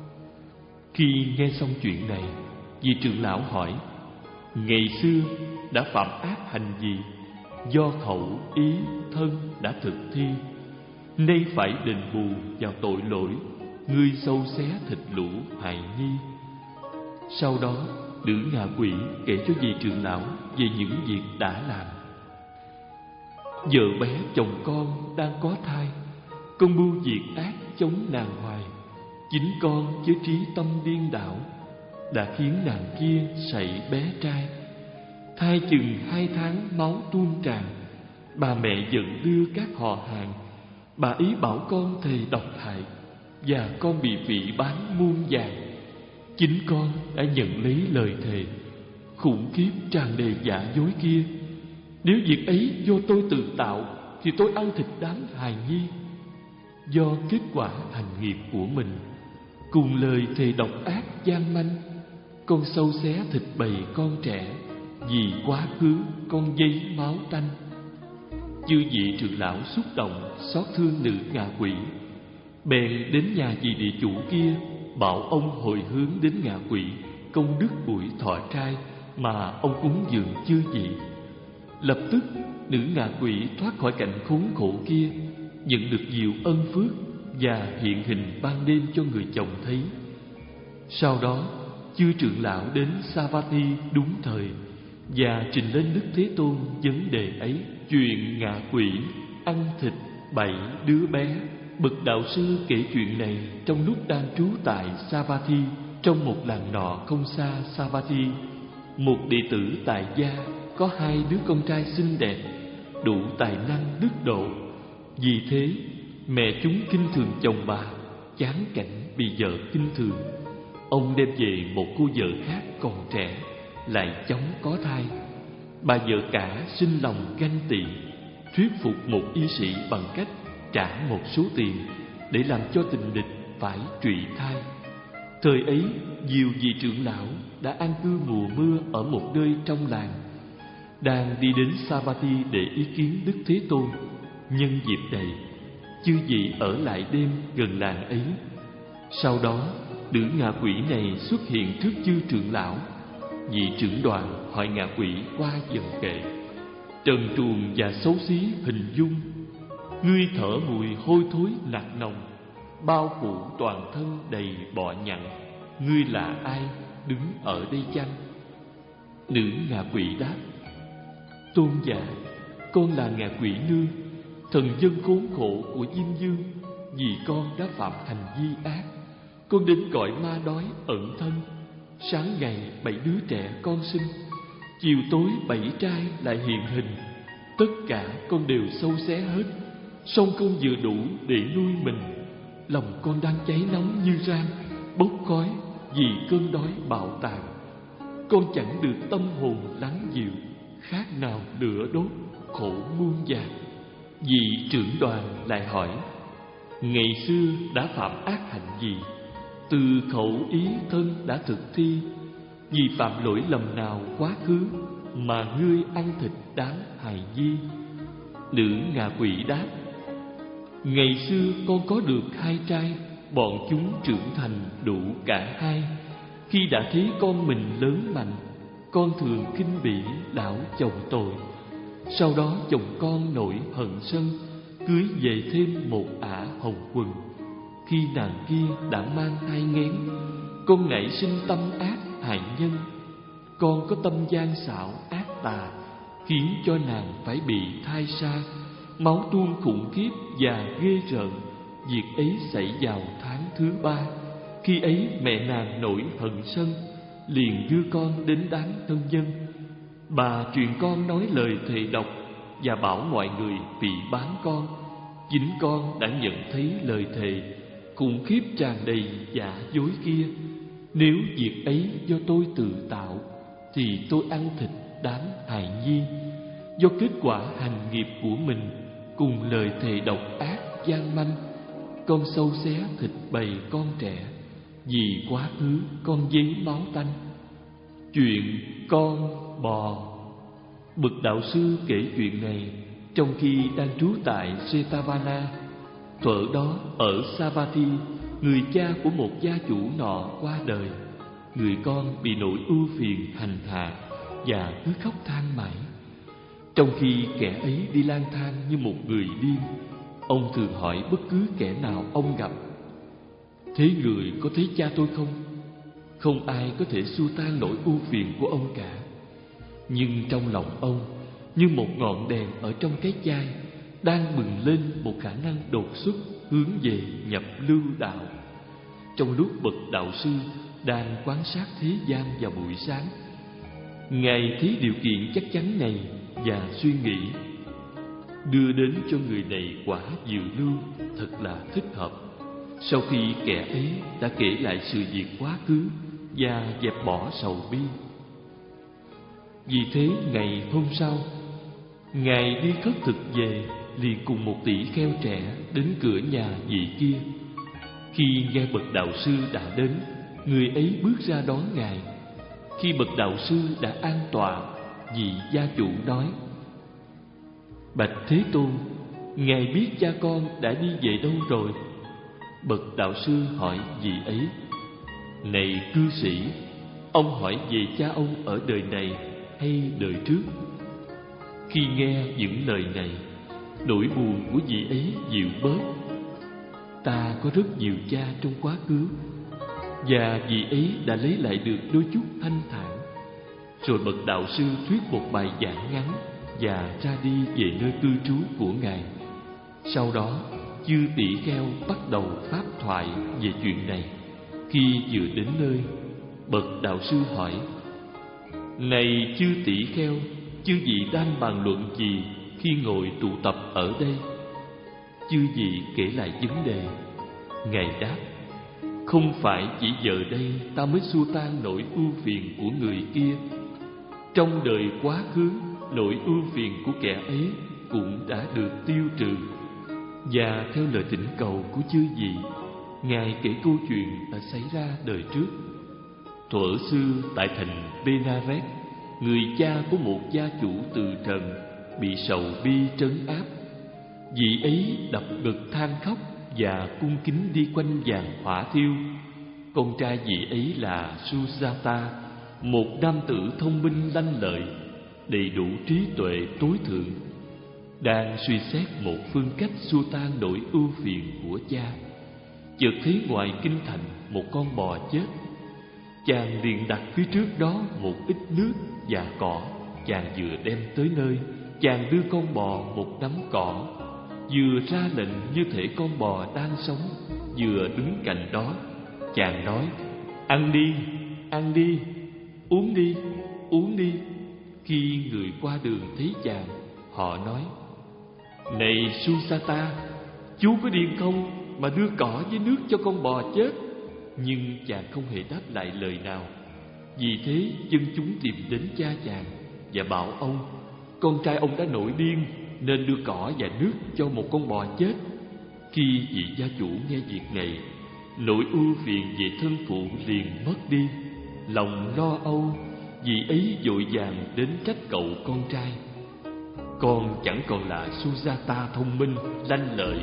Khi nghe xong chuyện này, vị trưởng lão hỏi: ngày xưa đã phạm ác hành gì, do khẩu, ý, thân đã thực thi, nay phải đền bù vào tội lỗi ngươi sâu xé thịt lũ hại nhi. Sau đó, nữ ngạ quỷ kể cho vị trưởng lão về những việc đã làm. Vợ bé chồng con đang có thai, con mưu việc ác chống nàng hoài. Chính con với trí tâm điên đảo đã khiến nàng kia sảy bé trai. Thai chừng hai tháng máu tuôn tràn, bà mẹ giận đưa các họ hàng. Bà ý bảo con thề độc hại, và con bị phỉ bán muôn vàng. Chính con đã nhận lấy lời thề khủng khiếp tràn đầy giả dối kia. Nếu việc ấy do tôi tự tạo, thì tôi ăn thịt đám hài nhi. Do kết quả hành nghiệp của mình, cùng lời thề độc ác gian manh, con sâu xé thịt bầy con trẻ. Vì quá khứ con dây máu tanh. Chư vị trưởng lão xúc động xót thương nữ ngạ quỷ, bèn đến nhà vị địa chủ kia, bảo ông hồi hướng đến ngạ quỷ công đức buổi thọ trai mà ông cúng dường chư vị. Lập tức nữ ngạ quỷ thoát khỏi cảnh khốn khổ kia, nhận được nhiều ân phước và hiện hình ban đêm cho người chồng thấy. Sau đó, chư chư trưởng lão đến Savatthi đúng thời và trình lên Đức Thế Tôn vấn đề ấy. Chuyện ngạ quỷ ăn thịt bảy đứa bé. Bậc đạo sư kể chuyện này trong lúc đang trú tại Savatthi. Trong một làng nọ không xa Savatthi, một đệ tử tại gia có hai đứa con trai xinh đẹp, đủ tài năng đức độ. Vì thế mẹ chúng khinh thường chồng bà, chán cảnh bị vợ khinh thường. Ông đem về một cô vợ khác còn trẻ, lại chóng có thai. Bà vợ cả sinh lòng ganh tị, thuyết phục một y sĩ bằng cách trả một số tiền để làm cho tình địch phải trụy thai. Thời ấy, nhiều vị trưởng lão đã an cư mùa mưa ở một nơi trong làng, đang đi đến Savatthi để ý kiến Đức Thế Tôn. Nhân dịp này, chư vị ở lại đêm gần làng ấy. Sau đó, nữ ngạ quỷ này xuất hiện trước chư trưởng lão. Vị trưởng đoàn hỏi ngạ quỷ qua dần kệ: trần truồng và xấu xí hình dung, ngươi thở mùi hôi thối nặng nồng, bao phủ toàn thân đầy bọ nhặn, ngươi là ai đứng ở đây chăng? Nữ ngạ quỷ đáp: tôn giả, con là ngạ quỷ nương, thần dân khốn khổ của Diêm Dương. Vì con đã phạm hành vi ác, con đến cõi ma đói ẩn thân. Sáng ngày bảy đứa trẻ con sinh, chiều tối bảy trai lại hiện hình. Tất cả con đều sâu xé hết, song không vừa đủ để nuôi mình. Lòng con đang cháy nóng như ran, bốc khói vì cơn đói bạo tạc. Con chẳng được tâm hồn lắng dịu, khác nào lửa đốt, khổ muôn vàn. Vị trưởng đoàn lại hỏi: ngày xưa đã phạm ác hạnh gì? Từ khẩu ý thân đã thực thi. Vì phạm lỗi lầm nào quá khứ mà ngươi ăn thịt đám hài nhi? Nữ ngạ quỷ đáp: ngày xưa con có được hai trai, bọn chúng trưởng thành đủ cả hai. Khi đã thấy con mình lớn mạnh, con thường khinh bỉ lão chồng tội. Sau đó chồng con nổi hận sân, cưới về thêm một ả hồng quần. Khi nàng kia đã mang thai nghén, con nảy sinh tâm ác hại nhân. Con có tâm gian xảo ác tà, khiến cho nàng phải bị thai sa, máu tuôn khủng khiếp và ghê rợn. Việc ấy xảy vào tháng thứ ba. Khi ấy mẹ nàng nổi hận sân, liền đưa con đến đám thân nhân. Bà truyền con nói lời thề độc và bảo mọi người bị bán con. Chính con đã nhận thấy lời thề khủng khiếp tràn đầy giả dối kia. Nếu việc ấy do tôi tự tạo, thì tôi ăn thịt đám hài nhi. Do kết quả hành nghiệp của mình cùng lời thề độc ác gian manh, con sâu xé thịt bầy con trẻ. Vì quá khứ con dấy máu tanh. Chuyện con bò. Bậc đạo sư kể chuyện này trong khi đang trú tại Jetavana. Thuở đó ở Savatthi, người cha của một gia chủ nọ qua đời. Người con bị nỗi ưu phiền hành hạ và cứ khóc than mãi. Trong khi kẻ ấy đi lang thang như một người điên, ông thường hỏi bất cứ kẻ nào ông gặp: thế người có thấy cha tôi không? Không ai có thể xua tan nỗi ưu phiền của ông cả. Nhưng trong lòng ông, như một ngọn đèn ở trong cái chai, đang bừng lên một khả năng đột xuất hướng về nhập lưu đạo. Trong lúc bậc đạo sư đang quan sát thế gian vào buổi sáng, Ngài thấy điều kiện chắc chắn này và suy nghĩ: đưa đến cho người này quả diệu lưu thật là thích hợp. Sau khi kẻ ấy đã kể lại sự việc quá khứ và dẹp bỏ sầu bi. Vì thế ngày hôm sau, Ngài đi khất thực về, liền cùng một tỷ kheo trẻ đến cửa nhà vị kia. Khi nghe bậc đạo sư đã đến, người ấy bước ra đón Ngài. Khi bậc đạo sư đã an tọa, vị gia chủ nói: bạch Thế Tôn, Ngài biết cha con đã đi về đâu rồi? Bậc đạo sư hỏi vị ấy: này cư sĩ, ông hỏi về cha ông ở đời này hay đời trước? Khi nghe những lời này, nỗi buồn của vị ấy dịu bớt. Ta có rất nhiều cha trong quá khứ. và vị ấy đã lấy lại được đôi chút thanh thản. Rồi bậc đạo sư thuyết một bài giảng ngắn và ra đi về nơi cư trú của ngài. Sau đó, chư tỷ kheo bắt đầu pháp thoại về chuyện này. Khi vừa đến nơi, bậc đạo sư hỏi: Này chư tỷ kheo, chư vị đang bàn luận gì khi ngồi tụ tập ở đây? Chư vị kể lại vấn đề. Ngài đáp: Không phải chỉ giờ đây ta mới xua tan nỗi ưu phiền của người kia. Trong đời quá khứ, nỗi ưu phiền của kẻ ấy cũng đã được tiêu trừ. Và theo lời thỉnh cầu của chư vị, Ngài kể câu chuyện đã xảy ra đời trước. Thuở xưa tại thành Benares, người cha của một gia chủ từ trần bị sầu bi trấn áp. Vị ấy đập ngực than khóc và cung kính đi quanh giàn hỏa thiêu. Con trai vị ấy là Sujata, một nam tử thông minh lanh lợi, đầy đủ trí tuệ tối thượng. Đang suy xét một phương cách xua tan nỗi ưu phiền của cha, chợt thấy ngoài kinh thành một con bò chết. Chàng liền đặt phía trước đó một ít nước và cỏ. Chàng vừa đem tới nơi, chàng đưa con bò một nắm cỏ, vừa ra lệnh như thể con bò đang sống, vừa đứng cạnh đó. Chàng nói: Ăn đi, ăn đi, uống đi, uống đi. Khi người qua đường thấy chàng, họ nói: Này Susata, chú có điên không mà đưa cỏ với nước cho con bò chết? Nhưng chàng không hề đáp lại lời nào. Vì thế dân chúng tìm đến cha chàng và bảo ông: Con trai ông đã nổi điên nên đưa cỏ và nước cho một con bò chết. Khi vị gia chủ nghe việc này, nỗi ưu phiền về thân phụ liền mất đi. Lòng lo âu, vị ấy vội vàng đến trách cậu con trai: Con chẳng còn là Sujata thông minh, lanh lợi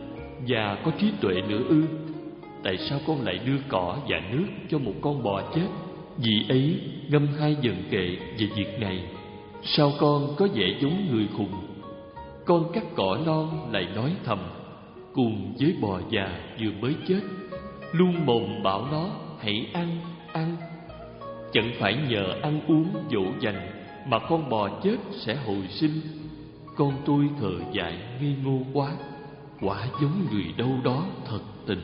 và có trí tuệ nữa ư? Tại sao con lại đưa cỏ và nước cho một con bò chết? Vị ấy ngâm hai dần kệ về việc này. Sao con có vẻ giống người khùng? Con cắt cỏ non lại nói thầm cùng với bò già vừa mới chết, luôn mồm bảo nó hãy ăn, ăn. Chẳng phải nhờ ăn uống dỗ dành mà con bò chết sẽ hồi sinh. Con tôi thờ dại ngây ngô quá, quả giống người đâu đó thật tình.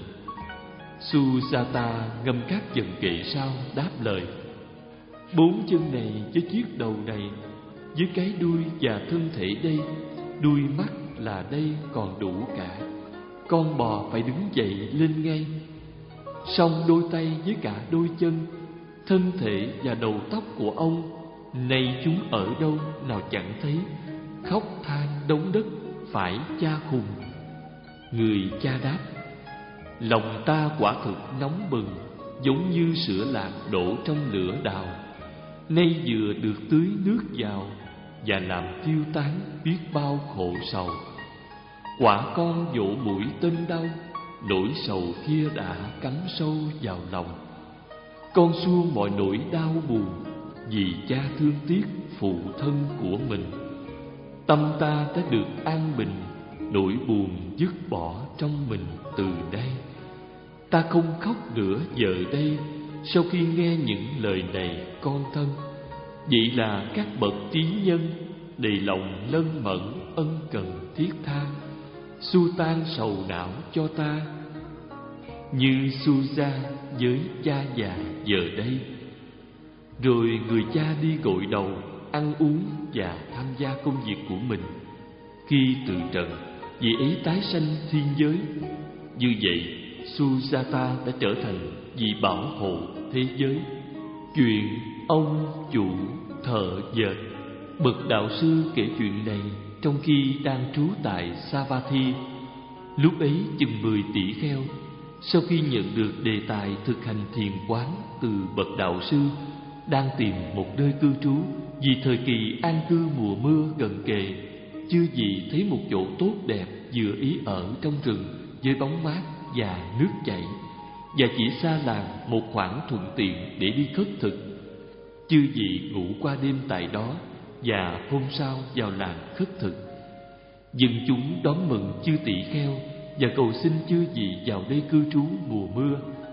Sujata ngâm các dần kệ sau đáp lời: Bốn chân này với chiếc đầu này, với cái đuôi và thân thể đây, đuôi mắt là đây còn đủ cả. Con bò phải đứng dậy lên ngay. Song đôi tay với cả đôi chân, thân thể và đầu tóc của ông, nay chúng ở đâu nào chẳng thấy. Khóc than đống đất, phải cha khùng. Người cha đáp: Lòng ta quả thực nóng bừng, giống như sữa lạc đổ trong lửa đào. Nay vừa được tưới nước vào và làm tiêu tán biết bao khổ sầu. Quả con vỗ mũi tên đau, nỗi sầu kia đã cắm sâu vào lòng. Con xua mọi nỗi đau buồn vì cha thương tiếc phụ thân của mình. Tâm ta đã được an bình, nỗi buồn dứt bỏ trong mình từ đây. Ta không khóc nữa giờ đây sau khi nghe những lời này con thân. Vậy là các bậc trí nhân đầy lòng lân mẫn ân cần thiết tha, xua tan sầu não cho ta. Như Suja với cha già giờ đây. Rồi người cha đi gội đầu, ăn uống và tham gia công việc của mình. Khi từ trần, vị ấy tái sanh thiên giới. Như vậy, Sujata đã trở thành vị bảo hộ thế giới. Chuyện ông chủ thợ dệt. Bậc đạo sư kể chuyện này trong khi đang trú tại Savatthi. Lúc ấy chừng mười tỷ kheo, sau khi nhận được đề tài thực hành thiền quán từ bậc đạo sư, đang tìm một nơi cư trú vì thời kỳ an cư mùa mưa gần kề. Chư vị thấy một chỗ tốt đẹp vừa ý ở trong rừng với bóng mát và nước chảy, và chỉ xa làng một khoảng thuận tiện để đi khất thực. Chư vị ngủ qua đêm tại đó và hôm sau vào làng khất thực. Dân chúng đón mừng chư tỷ kheo và cầu xin chư vị vào đây cư trú mùa mưa.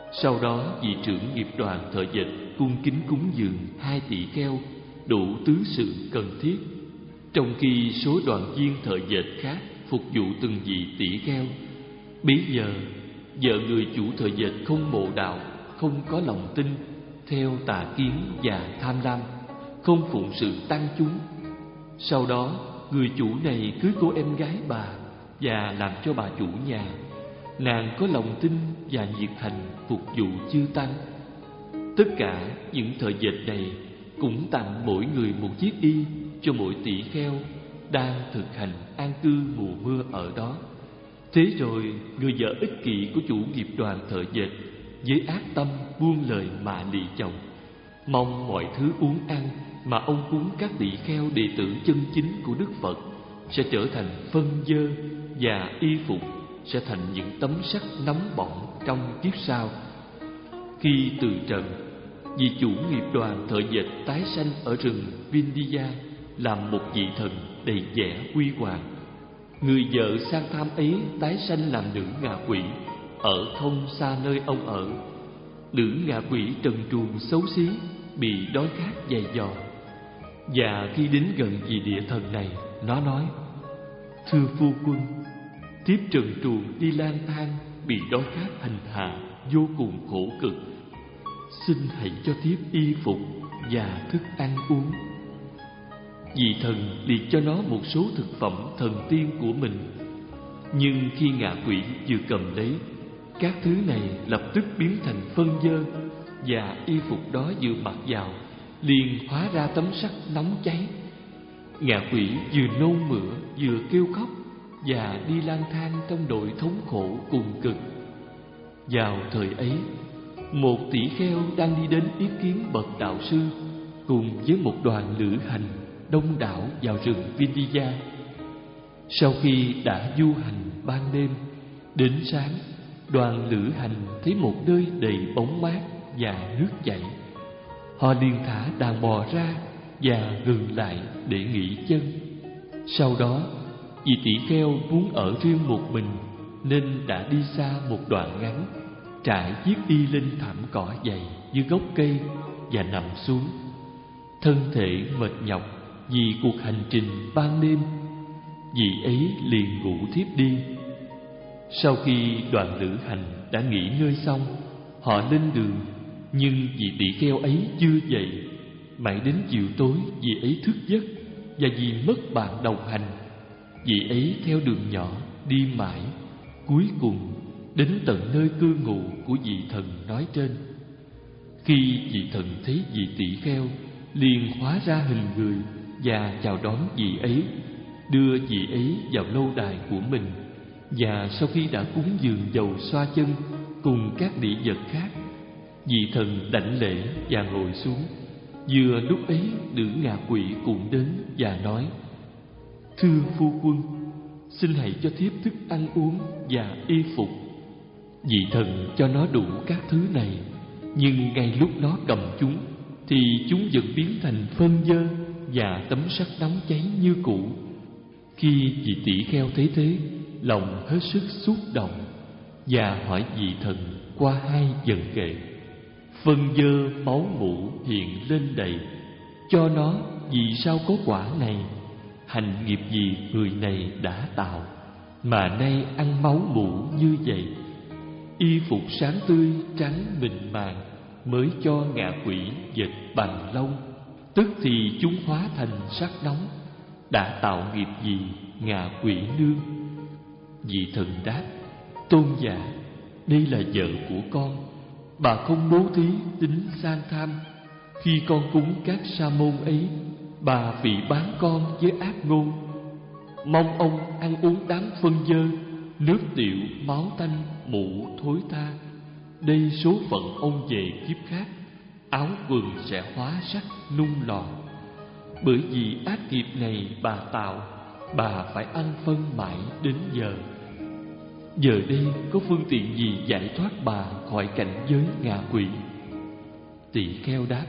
Sau đó vị trưởng nghiệp đoàn thợ dệt cung kính cúng dường hai tỷ kheo đủ tứ sự cần thiết, trong khi số đoàn viên thợ dệt khác phục vụ từng vị tỷ kheo. Bấy giờ vợ người chủ thợ dệt không mộ đạo, không có lòng tin, theo tà kiến và tham lam, không phụng sự tăng chúng. Sau đó người chủ này cưới cô em gái bà và làm cho bà chủ nhà. Nàng có lòng tin và nhiệt thành phục vụ chư tăng. Tất cả những thợ dệt này cũng tặng mỗi người một chiếc y cho mỗi tỷ kheo đang thực hành an cư mùa mưa ở đó. Thế rồi người vợ ích kỷ của chủ nghiệp đoàn thợ dệt với ác tâm buông lời mạ lị chồng, mong mọi thứ uống ăn mà ông cúng các tỷ kheo đệ tử chân chính của Đức Phật sẽ trở thành phân dơ, và y phục sẽ thành những tấm sắt nóng bỏng trong kiếp sau. Khi từ trần, vị chủ nghiệp đoàn thợ dệt tái sanh ở rừng Vindhya làm một vị thần đầy vẻ huy hoàng. Người vợ sang tham ấy tái sanh làm nữ ngạ quỷ ở không xa nơi ông ở. Nữ ngạ quỷ trần truồng xấu xí, bị đói khát dày dò. Và khi đến gần vị địa thần này, nó nói: thưa phu quân, thiếp trần truồng đi lang thang, bị đói khát hành hạ, vô cùng khổ cực. Xin hãy cho thiếp y phục và thức ăn uống. Vị thần liệt cho nó một số thực phẩm thần tiên của mình. Nhưng khi ngạ quỷ vừa cầm lấy, các thứ này lập tức biến thành phân dơ, và y phục đó vừa mặc vào liền hóa ra tấm sắt nóng cháy. Ngạ quỷ vừa nôn mửa vừa kêu khóc và đi lang thang trong đội thống khổ cùng cực. Vào thời ấy, một tỷ kheo đang đi đến ý kiến bậc đạo sư cùng với một đoàn lữ hành đông đảo vào rừng Vindhya. Sau khi đã du hành ban đêm, đến sáng, đoàn lữ hành thấy một nơi đầy bóng mát và nước chảy. Họ liền thả đàn bò ra và ngừng lại để nghỉ chân. Sau đó, vị tỷ kheo muốn ở riêng một mình nên đã đi xa một đoạn ngắn, trải chiếc y lên thảm cỏ dày dưới gốc cây và nằm xuống. Thân thể mệt nhọc vì cuộc hành trình ban đêm, vị ấy liền ngủ thiếp đi. Sau khi đoàn lữ hành đã nghỉ ngơi xong, họ lên đường, nhưng vị tỷ kheo ấy chưa dậy. Mãi đến chiều tối, vị ấy thức giấc, và vì mất bạn đồng hành, vị ấy theo đường nhỏ đi mãi, cuối cùng đến tận nơi cư ngụ của vị thần nói trên. Khi vị thần thấy vị tỷ kheo, liền hóa ra hình người và chào đón vị ấy, đưa vị ấy vào lâu đài của mình. Và sau khi đã cúng dường dầu xoa chân cùng các địa vật khác, vị thần đảnh lễ và ngồi xuống. Vừa lúc ấy, nữ ngạ quỷ cũng đến và nói: thưa phu quân, xin hãy cho thiếp thức ăn uống và y phục. Vị thần cho nó đủ các thứ này, nhưng ngay lúc nó cầm chúng thì chúng vẫn biến thành phân dơ và tấm sắt nóng cháy như cũ. Khi vị tỷ kheo thấy thế, lòng hết sức xúc động và hỏi vị thần qua hai dần kệ: phân dơ máu mủ hiện lên đầy, cho nó vì sao có quả này? Hành nghiệp gì người này đã tạo mà nay ăn máu mủ như vậy? Y phục sáng tươi trắng mịn màng mới cho ngạ quỷ dệt bằng lông, tức thì chúng hóa thành sắt nóng. Đã tạo nghiệp gì ngạ quỷ nương? Vị thần đáp: tôn giả, đây là vợ của con. Bà không bố thí tính sang tham. Khi con cúng các sa môn ấy, bà phỉ báng con với ác ngôn, mong ông ăn uống đám phân dơ, nước tiểu, máu tanh, mủ thối tha. Đây số phận ông về kiếp khác, áo quần sẽ hóa sắt nung lò. Bởi vì ác nghiệp này bà tạo, bà phải ăn phân mãi đến giờ. Giờ đây có phương tiện gì giải thoát bà khỏi cảnh giới ngạ quỷ? Tỳ kheo đáp: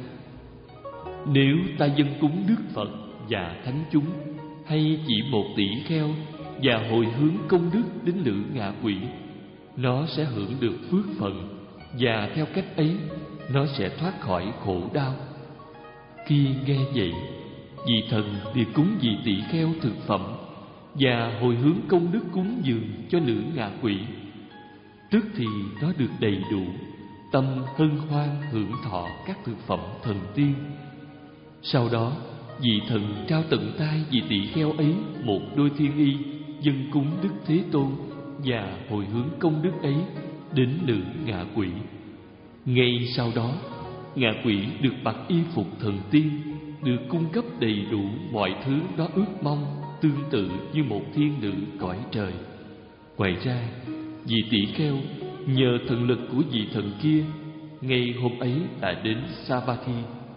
nếu ta dâng cúng Đức Phật và thánh chúng, hay chỉ một tỷ kheo, và hồi hướng công đức đến nữ ngạ quỷ, nó sẽ hưởng được phước phần và theo cách ấy nó sẽ thoát khỏi khổ đau. Khi nghe vậy, vị thần đều cúng vị tỷ kheo thực phẩm và hồi hướng công đức cúng dường cho nữ ngạ quỷ. Tức thì nó được đầy đủ tâm hân hoan hưởng thọ các thực phẩm thần tiên. Sau đó, vị thần trao tận tay vị tỷ kheo ấy một đôi thiên y dâng cúng Đức Thế Tôn và hồi hướng công đức ấy đến nữ ngạ quỷ. Ngay sau đó, ngạ quỷ được mặc y phục thần tiên, được cung cấp đầy đủ mọi thứ nó ước mong, tương tự như một thiên nữ cõi trời. Ngoài ra, vị tỷ kheo nhờ thần lực của vị thần kia, ngày hôm ấy đã đến Savatthi.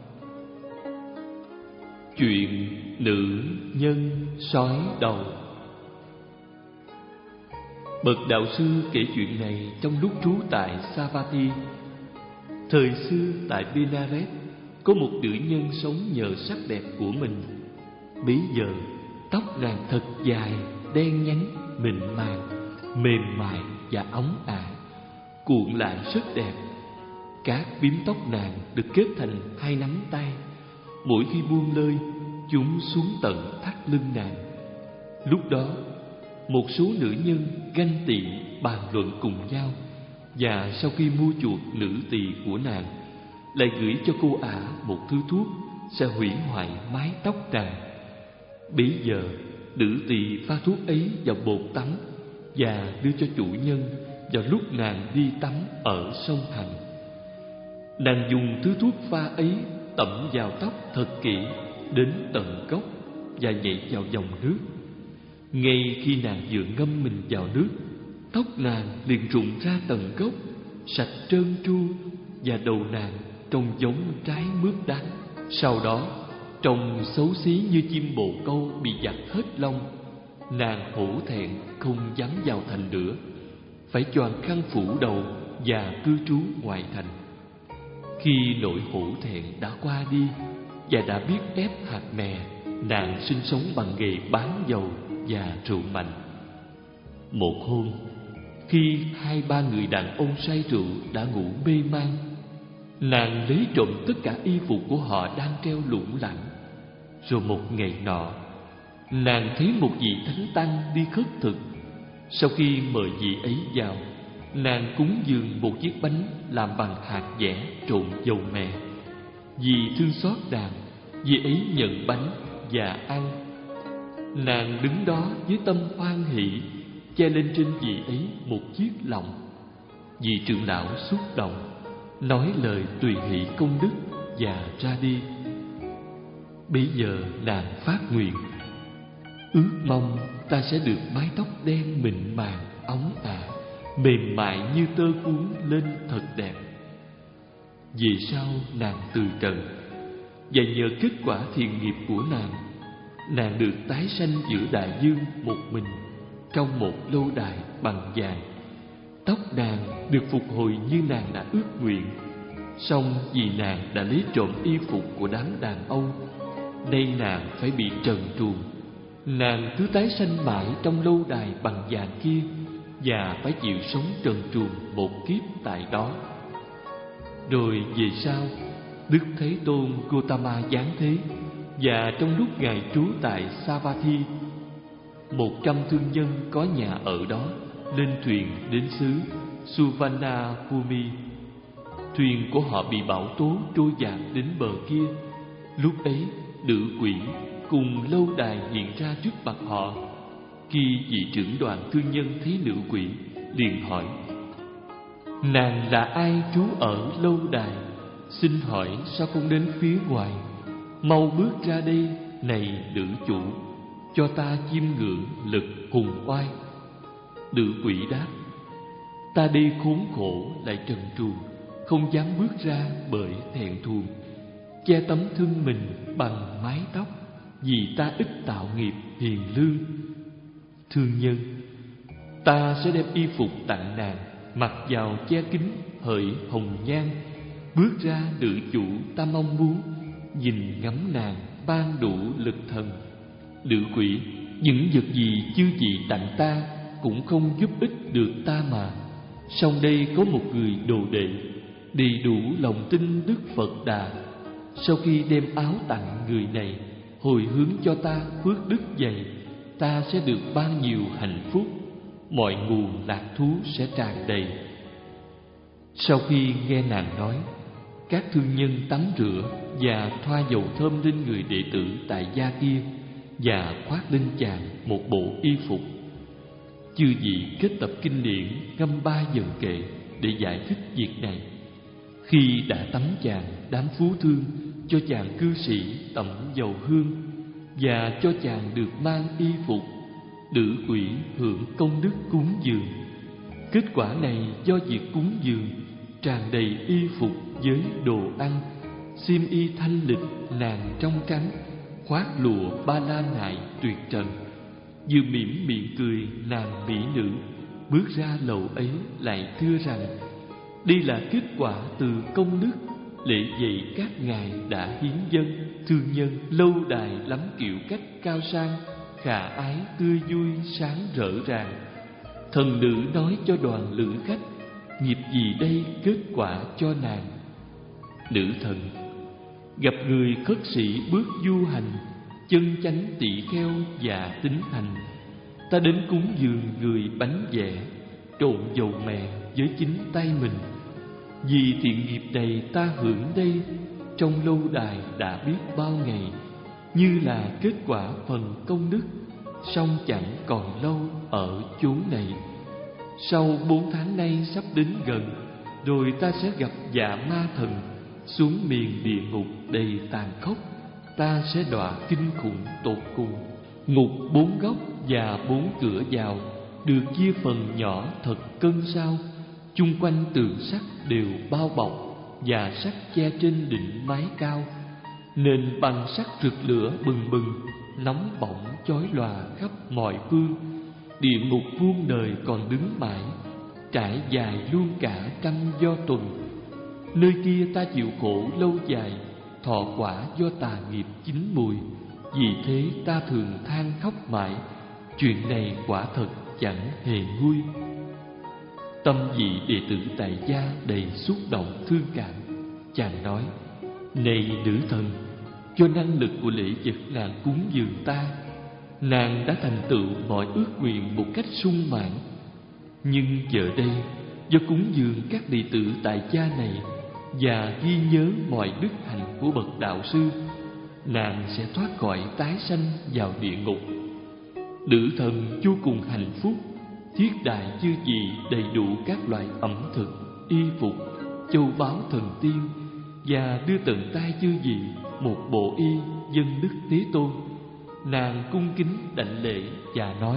Chuyện nữ nhân sói đầu. Bậc đạo sư kể chuyện này trong lúc trú tại Savatthi. Thời xưa tại Benares có một nữ nhân sống nhờ sắc đẹp của mình. Bấy giờ tóc nàng thật dài, đen nhánh, mịn màng, mềm mại và óng ả, cuộn lại rất đẹp. Các bím tóc nàng được kết thành hai nắm tay. Mỗi khi buông lơi, chúng xuống tận thắt lưng nàng. Lúc đó, một số nữ nhân ganh tị bàn luận cùng nhau, và sau khi mua chuộc nữ tỳ của nàng, lại gửi cho cô ả một thứ thuốc sẽ hủy hoại mái tóc nàng. Bấy giờ, nữ tỳ pha thuốc ấy vào bột tắm và đưa cho chủ nhân vào lúc nàng đi tắm ở sông Hằng. Nàng dùng thứ thuốc pha ấy tẩm vào tóc thật kỹ đến tận gốc và nhảy vào dòng nước. Ngay khi nàng vừa ngâm mình vào nước, tóc nàng liền rụng ra tận gốc, sạch trơn tru, và đầu nàng trông giống trái mướp đắng. Sau đó, trông xấu xí như chim bồ câu bị giặt hết lông. Nàng hổ thẹn không dám vào thành nữa, phải choàng khăn phủ đầu và cư trú ngoài thành. Khi nỗi hổ thẹn đã qua đi và đã biết ép hạt mè, nàng sinh sống bằng nghề bán dầu và rượu mạnh. Một hôm, khi hai ba người đàn ông say rượu đã ngủ mê man, nàng lấy trộm tất cả y phục của họ đang treo lủng lẳng. Rồi một ngày nọ, nàng thấy một vị thánh tăng đi khất thực. Sau khi mời vị ấy vào, nàng cúng dường một chiếc bánh làm bằng hạt dẻ trộn dầu mè. Vì thương xót nàng, vị ấy nhận bánh và ăn. Nàng đứng đó với tâm hoan hỷ, che lên trên vị ấy một chiếc lọng. Vị trưởng lão xúc động, nói lời tùy hỷ công đức và ra đi. Bấy giờ nàng phát nguyện: ước mong ta sẽ được mái tóc đen mịn màng, óng ả, mềm mại như tơ cuốn lên thật đẹp. Về sau nàng từ trần, và nhờ kết quả thiện nghiệp của nàng, nàng được tái sanh giữa đại dương một mình trong một lâu đài bằng vàng. Tóc nàng được phục hồi như nàng đã ước nguyện. Song vì nàng đã lấy trộm y phục của đám đàn ông, nay nàng phải bị trần truồng. Nàng cứ tái sanh mãi trong lâu đài bằng vàng kia, và phải chịu sống trần truồng một kiếp tại đó. Rồi về sau, Đức Thế Tôn Gautama giáng thế, và trong lúc ngài trú tại Savatthi, một trăm thương nhân có nhà ở đó lên thuyền đến xứ Suvarnabhumi. Thuyền của họ bị bão tố trôi dạt đến bờ kia. Lúc ấy, nữ quỷ cùng lâu đài hiện ra trước mặt họ. Khi vị trưởng đoàn thương nhân thấy nữ quỷ, liền hỏi: nàng là ai trú ở lâu đài? Xin hỏi sao không đến phía ngoài? Mau bước ra đây, này nữ chủ, cho ta chiêm ngưỡng lực hùng oai. Nữ quỷ đáp: ta đây khốn khổ lại trần truồng, không dám bước ra bởi thẹn thùng, che tấm thân mình bằng mái tóc, vì ta ít tạo nghiệp hiền lương. Thương nhân: ta sẽ đem y phục tặng nàng, mặc vào che kín hợi hồng nhan, bước ra nữ chủ ta mong muốn, nhìn ngắm nàng ban đủ lực thần. Nữ quỷ: những vật gì chư vị tặng ta cũng không giúp ích được ta mà. Song đây có một người đồ đệ đầy đủ lòng tin Đức Phật Đà. Sau khi đem áo tặng người này, hồi hướng cho ta phước đức dày, ta sẽ được bao nhiêu hạnh phúc, mọi nguồn lạc thú sẽ tràn đầy. Sau khi nghe nàng nói, các thương nhân tắm rửa và thoa dầu thơm lên người đệ tử tại gia kia và khoác lên chàng một bộ y phục. Chư vị kết tập kinh điển ngâm ba dần kệ để giải thích việc này. Khi đã tắm chàng, đám phú thương cho chàng cư sĩ tẩm dầu hương và cho chàng được mang y phục, nữ quỷ hưởng công đức cúng dường. Kết quả này do việc cúng dường tràn đầy y phục với đồ ăn, xiêm y thanh lịch, nàng trong trắng, khoác lụa ba la nại tuyệt trần. Vừa mỉm miệng cười, nàng mỹ nữ bước ra lầu ấy lại thưa rằng: đây là kết quả từ công đức lễ dạy các ngài đã hiến dâng. Thương nhân lâu đài lắm kiểu cách cao sang, khả ái tươi vui sáng rỡ ràng. Thần nữ nói cho đoàn lữ khách, nghiệp gì đây kết quả cho nàng. Nữ thần: gặp người khất sĩ bước du hành, chân chánh tỳ kheo và tín thành, ta đến cúng dường người bánh vẽ, trộn dầu mè với chính tay mình. Vì thiện nghiệp này ta hưởng đây, trong lâu đài đã biết bao ngày, như là kết quả phần công đức, song chẳng còn lâu ở chốn này. Sau bốn tháng nay sắp đến gần, rồi ta sẽ gặp dạ ma thần xuống miền địa ngục đầy tàn khốc. Ta sẽ đọa kinh khủng tột cùng. Ngục bốn góc và bốn cửa vào được chia phần nhỏ thật cân sao. Chung quanh tường sắt đều bao bọc và sắt che trên đỉnh mái cao, nên bằng sắt rực lửa bừng bừng, nóng bỏng chói lòa khắp mọi phương. Địa ngục muôn đời còn đứng mãi, trải dài luôn cả trăm do tuần. Nơi kia ta chịu khổ lâu dài, thọ quả do tà nghiệp chín mùi. Vì thế ta thường than khóc mãi, chuyện này quả thật chẳng hề vui. Tâm vị đệ tử tại gia đầy xúc động thương cảm. Chàng nói: này nữ thần, cho năng lực của lễ vật nàng cúng dường ta, nàng đã thành tựu mọi ước nguyện một cách sung mãn. Nhưng giờ đây, do cúng dường các đệ tử tại gia này và ghi nhớ mọi đức hạnh của bậc đạo sư, nàng sẽ thoát khỏi tái sanh vào địa ngục. Nữ thần vô cùng hạnh phúc, thiết đại chư vị đầy đủ các loại ẩm thực, y phục, châu báu thần tiên, và đưa tận tay chư vị một bộ y dân Đức Thế Tôn. Nàng cung kính đảnh lễ và nói: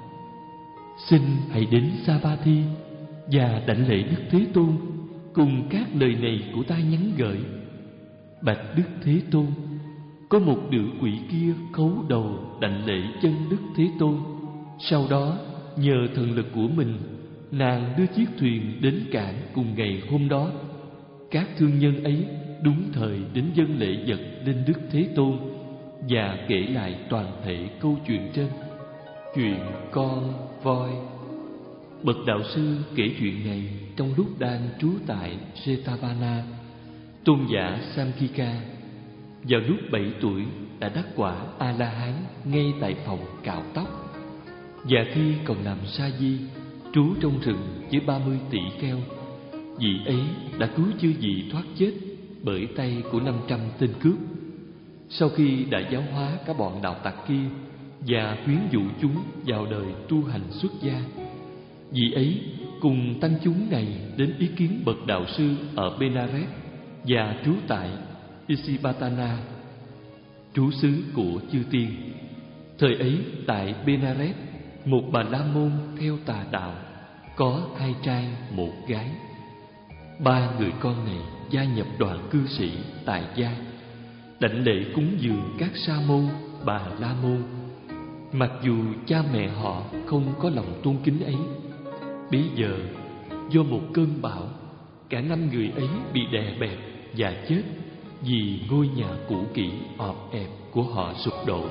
xin hãy đến Savatthi và đảnh lễ Đức Thế Tôn cùng các lời này của ta nhắn gửi. Bạch Đức Thế Tôn, có một nữ quỷ kia khấu đầu đảnh lễ chân Đức Thế Tôn. Sau đó nhờ thần lực của mình, nàng đưa chiếc thuyền đến cảng cùng ngày hôm đó. Các thương nhân ấy đúng thời đến dâng lễ vật lên Đức Thế Tôn và kể lại toàn thể câu chuyện trên. Chuyện con voi. Bậc đạo sư kể chuyện này trong lúc đang trú tại Jetavana. Tôn giả Samkhika vào lúc bảy tuổi đã đắc quả A-la-hán ngay tại phòng cạo tóc. Và khi còn làm sa di, trú trong rừng với ba mươi tỷ kheo, vị ấy đã cứu chư vị thoát chết bởi tay của năm trăm tên cướp. Sau khi đã giáo hóa các bọn đạo tặc kia và khuyến dụ chúng vào đời tu hành xuất gia, vị ấy cùng tăng chúng này đến ý kiến bậc đạo sư ở Benares và trú tại Isipatana, trú xứ của chư tiên. Thời ấy tại Benares, một bà la môn theo tà đạo, có hai trai một gái. Ba người con này gia nhập đoàn cư sĩ tại gia, đảnh lễ cúng dường các sa môn, bà la môn. Mặc dù cha mẹ họ không có lòng tôn kính ấy, bấy giờ do một cơn bão, cả năm người ấy bị đè bẹp và chết vì ngôi nhà cũ kỹ ọp ẹp của họ sụp đổ.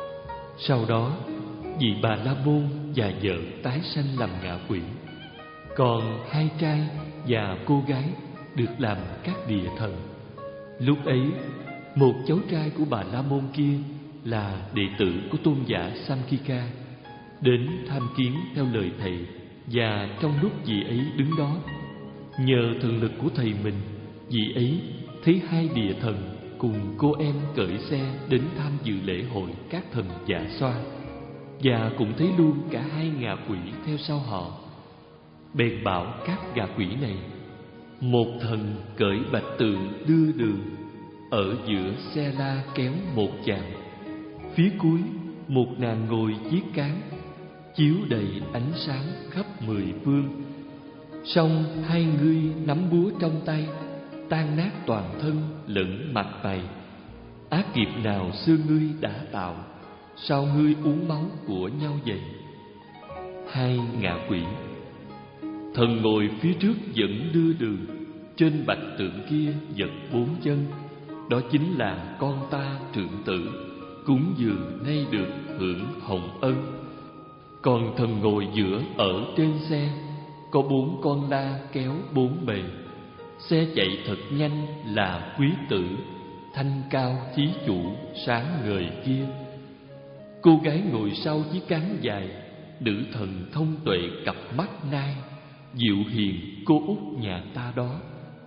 Sau đó, vị bà la môn và vợ tái sanh làm ngạ quỷ. Còn hai trai và cô gái được làm các địa thần. Lúc ấy, một cháu trai của Bà La Môn kia là đệ tử của tôn giả Samkhika đến tham kiến theo lời thầy, và trong lúc vị ấy đứng đó, nhờ thần lực của thầy mình, vị ấy thấy hai địa thần cùng cô em cởi xe đến tham dự lễ hội các thần dạ xoa, và cũng thấy luôn cả hai ngạ quỷ theo sau họ. Bèn bảo các gà quỷ này: một thần cởi bạch tượng đưa đường, ở giữa xe la kéo một chàng, phía cuối một nàng ngồi chiếc cán, chiếu đầy ánh sáng khắp mười phương. Song hai ngươi nắm búa trong tay, tan nát toàn thân lẫn mặt mày. Ác nghiệp nào xưa ngươi đã tạo, sao ngươi uống máu của nhau vậy? Hai ngạ quỷ: thần ngồi phía trước dẫn đưa đường, trên bạch tượng kia giật bốn chân, đó chính là con ta trượng tử, cúng dường nay được hưởng hồng ân. Còn thần ngồi giữa ở trên xe, có bốn con la kéo bốn bề. Xe chạy thật nhanh là quý tử, thanh cao chí chủ sáng ngời kia. Cô gái ngồi sau chiếc cán dài, nữ thần thông tuệ cặp mắt nai, dịu hiền cô út nhà ta đó.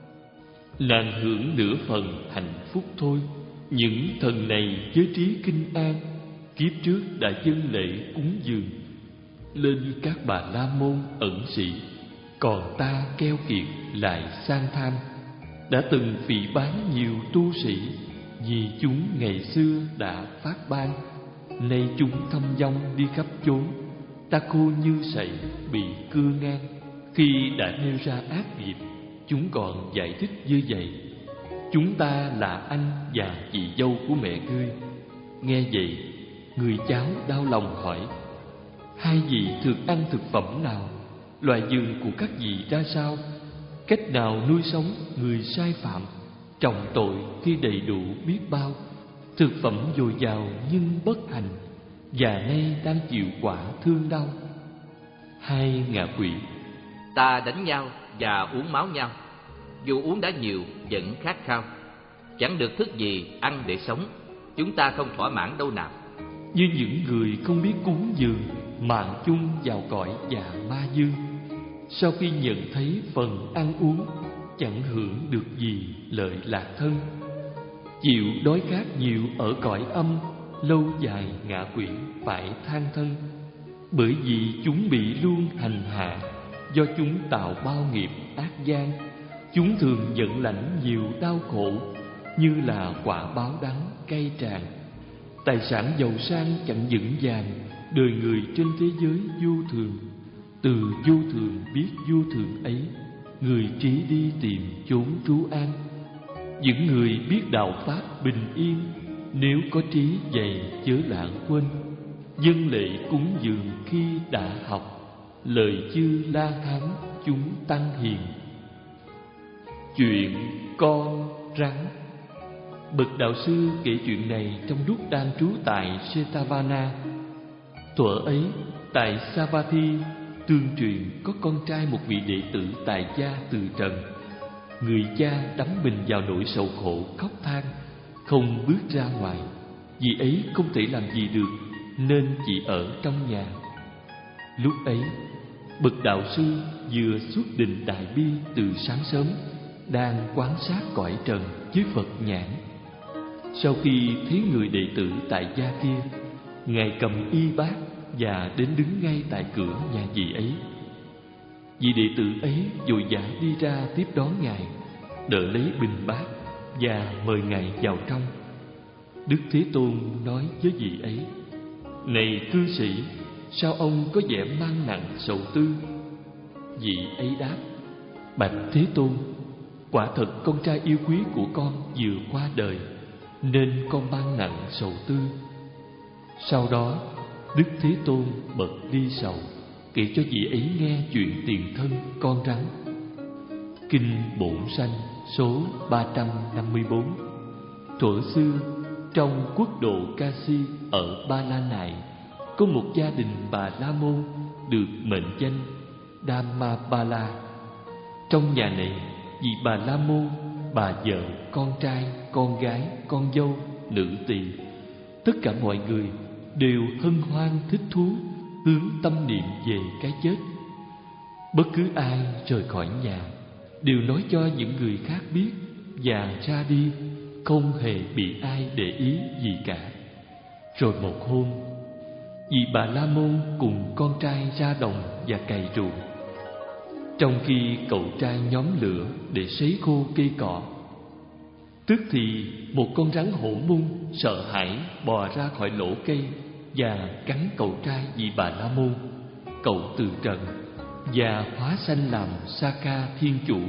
Nàng hưởng nửa phần hạnh phúc thôi. Những thần này giới trí kinh an, kiếp trước đã dâng lễ cúng dường lên các bà la môn ẩn sĩ. Còn ta keo kiệt lại sang tham, đã từng phỉ báng nhiều tu sĩ, vì chúng ngày xưa đã phát ban. Nay chúng thâm vong đi khắp chốn, ta khô như sậy bị cưa ngang. Khi đã nêu ra ác nghiệp, chúng còn giải thích như vậy: chúng ta là anh và chị dâu của mẹ ngươi. Nghe vậy, người cháu đau lòng hỏi: hai vị thường ăn thực phẩm nào? Loài vườn của các vị ra sao? Cách nào nuôi sống người sai phạm, trọng tội khi đầy đủ biết bao? Thực phẩm dồi dào nhưng bất hạnh, và nay đang chịu quả thương đau. Hai ngạ quỷ: ta đánh nhau và uống máu nhau, dù uống đã nhiều vẫn khát khao, chẳng được thức gì ăn để sống, chúng ta không thỏa mãn đâu nào. Như những người không biết cúng dường, mạng chung vào cõi và ma dương, sau khi nhận thấy phần ăn uống, chẳng hưởng được gì lợi lạc thân. Chịu đói khát nhiều ở cõi âm, lâu dài ngạ quỷ phải than thân. Bởi vì chúng bị luôn hành hạ, do chúng tạo bao nghiệp ác gian. Chúng thường nhận lãnh nhiều đau khổ, như là quả báo đắng cay tràn. Tài sản giàu sang chẳng vững vàng, đời người trên thế giới vô thường. Từ vô thường biết vô thường ấy, người trí đi tìm chốn trú an. Những người biết đạo pháp bình yên, nếu có trí dày chớ lãng quên. Dân lễ cúng dường khi đã học, lời chư La Hán chúng tăng hiền. Chuyện con rắn. Bậc đạo sư kể chuyện này trong lúc đang trú tại Setavana. Thuở ấy, tại Savatthi, tương truyền có con trai một vị đệ tử tài gia từ trần. Người cha đắm mình vào nỗi sầu khổ khóc than, không bước ra ngoài. Vì ấy không thể làm gì được, nên chỉ ở trong nhà. Lúc ấy, bậc đạo sư vừa xuất định đại bi từ sáng sớm, đang quan sát cõi trần với Phật nhãn. Sau khi thấy người đệ tử tại gia kia, ngài cầm y bát và đến đứng ngay tại cửa nhà vị ấy. Vị đệ tử ấy vội vã đi ra tiếp đón ngài, đỡ lấy bình bát và mời ngài vào trong. Đức Thế Tôn nói với vị ấy: này cư sĩ, sao ông có vẻ mang nặng sầu tư? Vị ấy đáp: bạch Thế Tôn, quả thật con trai yêu quý của con vừa qua đời, nên con mang nặng sầu tư. Sau đó, Đức Thế Tôn bật đi sầu, kể cho vị ấy nghe chuyện tiền thân con rắn. Kinh Bổn Sanh số ba trăm năm mươi bốn. Thuở xưa, trong quốc độ Kasi ở Ba La Nại, có một gia đình Bà La Môn được mệnh danh Dhammapala. Trong nhà này, vị Bà La Môn, bà vợ, con trai, con gái, con dâu, nữ tỳ, tất cả mọi người đều hân hoan thích thú, hướng tâm niệm về cái chết. Bất cứ ai rời khỏi nhà đều nói cho những người khác biết và ra đi, không hề bị ai để ý gì cả. Rồi một hôm, vị Bà La Môn cùng con trai ra đồng và cày ruộng. Trong khi cậu trai nhóm lửa để sấy khô cây cỏ, tức thì một con rắn hổ mung sợ hãi bò ra khỏi lỗ cây và cắn cậu trai vị Bà La Môn. Cậu từ trần và hóa sanh làm Sakha Thiên Chủ.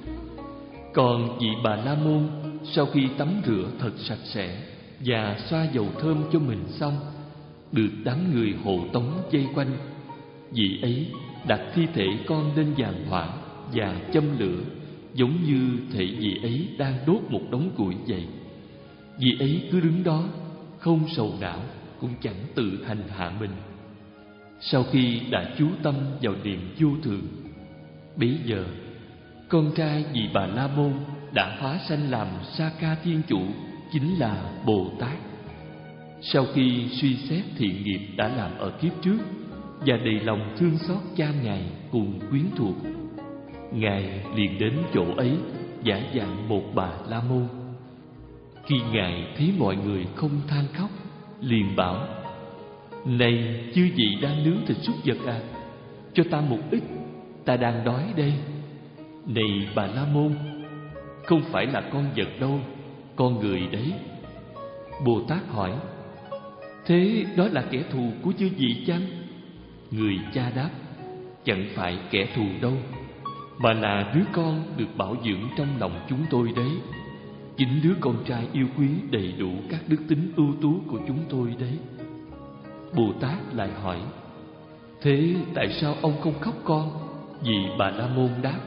Còn vị Bà La Môn sau khi tắm rửa thật sạch sẽ và xoa dầu thơm cho mình xong, được đám người hộ tống vây quanh. Vị ấy đặt thi thể con lên giàn hỏa và châm lửa, giống như thể vị ấy đang đốt một đống củi vậy. Vị ấy cứ đứng đó, không sầu não, cũng chẳng tự hành hạ mình. Sau khi đã chú tâm vào niệm vô thường, bấy giờ con trai vị Bà La Môn đã hóa sanh làm Sakha Thiên Chủ, chính là Bồ Tát. Sau khi suy xét thiện nghiệp đã làm ở kiếp trước và đầy lòng thương xót cha Ngài cùng quyến thuộc, Ngài liền đến chỗ ấy giả dạng một Bà La Môn. Khi Ngài thấy mọi người không than khóc, liền bảo: "Này chư vị đang nướng thịt súc vật à, cho ta một ít, ta đang đói đây." "Này Bà La Môn, không phải là con vật đâu, con người đấy." Bồ Tát hỏi: "Thế đó là kẻ thù của chư vị chăng?" Người cha đáp: "Chẳng phải kẻ thù đâu, mà là đứa con được bảo dưỡng trong lòng chúng tôi đấy. Chính đứa con trai yêu quý đầy đủ các đức tính ưu tú của chúng tôi đấy." Bồ Tát lại hỏi: "Thế tại sao ông không khóc con?" Vì Bà La Môn đáp: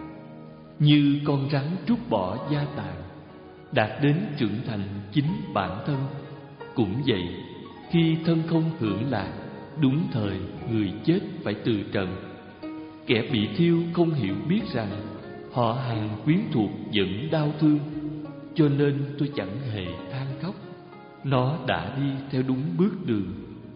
"Như con rắn trút bỏ gia tàn, đạt đến trưởng thành chính bản thân, cũng vậy, khi thân không hưởng lạc, đúng thời người chết phải từ trần. Kẻ bị thiêu không hiểu biết rằng họ hàng quyến thuộc vẫn đau thương, cho nên tôi chẳng hề than khóc. Nó đã đi theo đúng bước đường."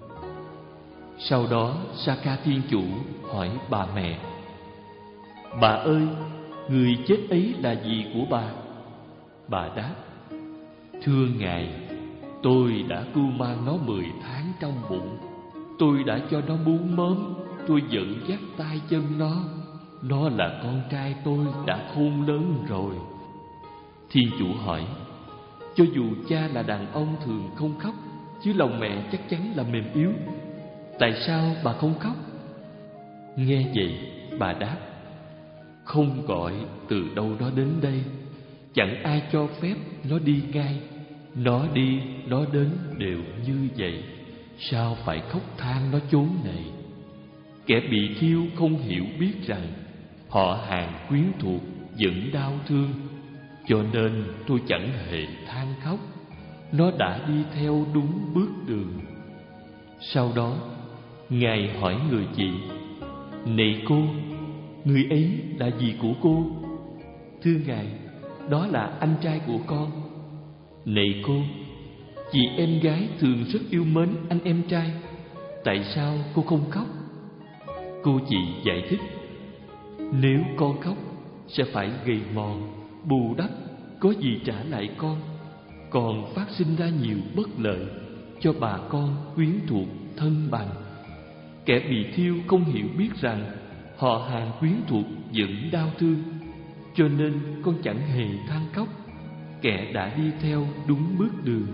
Sau đó Sakha Thiên Chủ hỏi bà mẹ: "Bà ơi, người chết ấy là gì của bà?" Bà đáp: "Thưa Ngài, tôi đã cưu mang nó mười tháng trong bụng. Tôi đã cho nó bú mớm, tôi dẫn dắt tay chân nó. Nó là con trai tôi đã khôn lớn rồi." Thiên Chủ hỏi: "Cho dù cha là đàn ông thường không khóc, chứ lòng mẹ chắc chắn là mềm yếu. Tại sao bà không khóc?" Nghe vậy, bà đáp: "Không gọi từ đâu nó đến đây, chẳng ai cho phép nó đi ngay. Nó đi, nó đến đều như vậy. Sao phải khóc than nó chốn này? Kẻ bị thiêu không hiểu biết rằng họ hàng quyến thuộc vẫn đau thương, cho nên tôi chẳng hề than khóc. Nó đã đi theo đúng bước đường." Sau đó Ngài hỏi người chị: "Này cô, người ấy là gì của cô?" "Thưa Ngài, đó là anh trai của con." "Này cô, chị em gái thường rất yêu mến anh em trai, tại sao cô không khóc?" Cô chị giải thích: "Nếu con khóc sẽ phải gầy mòn, bù đắp, có gì trả lại con, còn phát sinh ra nhiều bất lợi cho bà con quyến thuộc thân bằng. Kẻ bị thiêu không hiểu biết rằng họ hàng quyến thuộc vẫn đau thương, cho nên con chẳng hề than khóc. Kẻ đã đi theo đúng bước đường."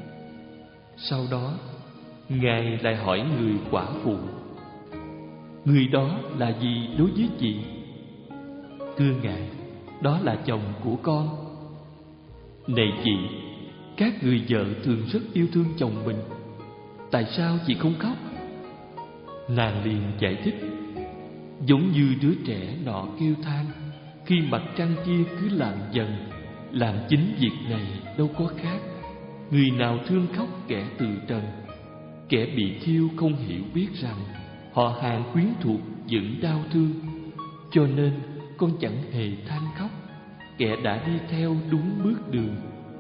Sau đó Ngài lại hỏi người quả phụ: "Người đó là gì đối với chị?" "Thưa Ngài, đó là chồng của con." "Này chị, các người vợ thường rất yêu thương chồng mình, tại sao chị không khóc?" Nàng liền giải thích: "Giống như đứa trẻ nọ kêu than, khi mặt trăng kia cứ lặn dần, làm chính việc này đâu có khác. Người nào thương khóc kẻ từ trần, kẻ bị thiêu không hiểu biết rằng họ hàng quyến thuộc vẫn đau thương, cho nên con chẳng hề than khóc kẻ đã đi theo đúng bước đường.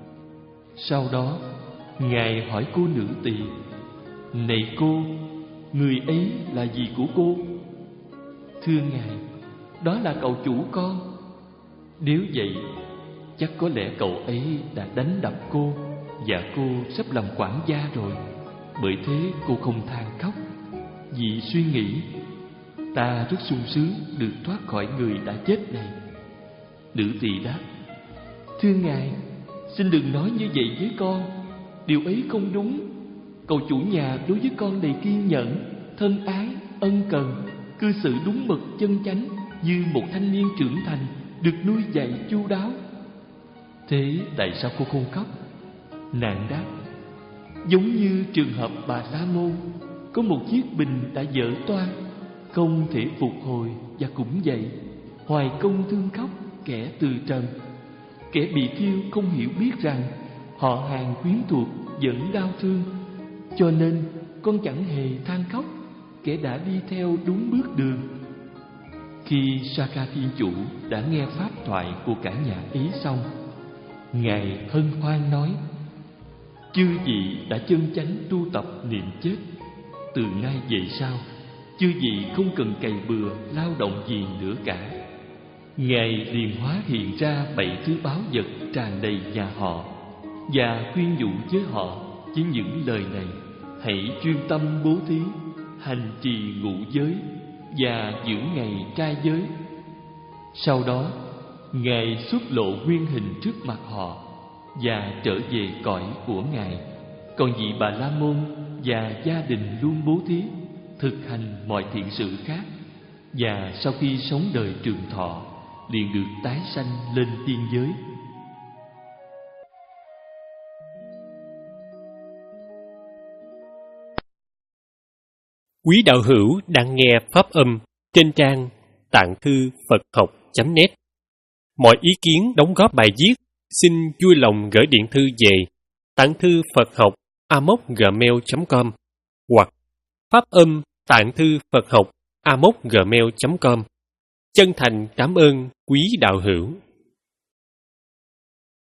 Sau đó, Ngài hỏi cô nữ tỳ: Này cô, người ấy là gì của cô? Thưa Ngài, đó là cậu chủ con. Nếu vậy, chắc có lẽ cậu ấy đã đánh đập cô và cô sắp làm quản gia rồi. Bởi thế cô không than khóc, vì suy nghĩ: ta rất sung sướng được thoát khỏi người đã chết này. Nữ tỳ đáp: Thưa Ngài, xin đừng nói như vậy với con. Điều ấy không đúng. Cậu chủ nhà đối với con đầy kiên nhẫn, thân ái, ân cần, cư xử đúng mực chân chánh, như một thanh niên trưởng thành được nuôi dạy chu đáo. Thế tại sao cô không khóc? Nàng đáp: Giống như trường hợp bà La Môn, có một chiếc bình đã dở toang, không thể phục hồi, và cũng vậy, hoài công thương khóc kẻ từ trần. Kẻ bị thiêu không hiểu biết rằng họ hàng quyến thuộc vẫn đau thương, cho nên con chẳng hề than khóc kẻ đã đi theo đúng bước đường. Khi Saka Thiên Chủ đã nghe pháp thoại của cả nhà ấy xong, Ngài hân hoan nói: Chư vị đã chân chánh tu tập niệm chết. Từ nay về sau, chư vị không cần cày bừa lao động gì nữa cả. Ngài liền hóa hiện ra bảy thứ báu vật tràn đầy nhà họ, và khuyên dụ với họ với những lời này: hãy chuyên tâm bố thí, hành trì ngũ giới và giữ ngày trai giới. Sau đó, Ngài xuất lộ nguyên hình trước mặt họ và trở về cõi của Ngài. Còn vị Bà La Môn và gia đình luôn bố thí, thực hành mọi thiện sự khác, và sau khi sống đời trường thọ, liền được tái sanh lên tiên giới. Quý đạo hữu đang nghe pháp âm trên trang tạng thư Phật học chấm net. Mọi ý kiến đóng góp bài viết xin vui lòng gửi điện thư về tạng thư Phật học a m o c gmail chấm com hoặc pháp âm tạng thư Phật học a m o c gmail chấm com. Chân thành cảm ơn quý đạo hữu.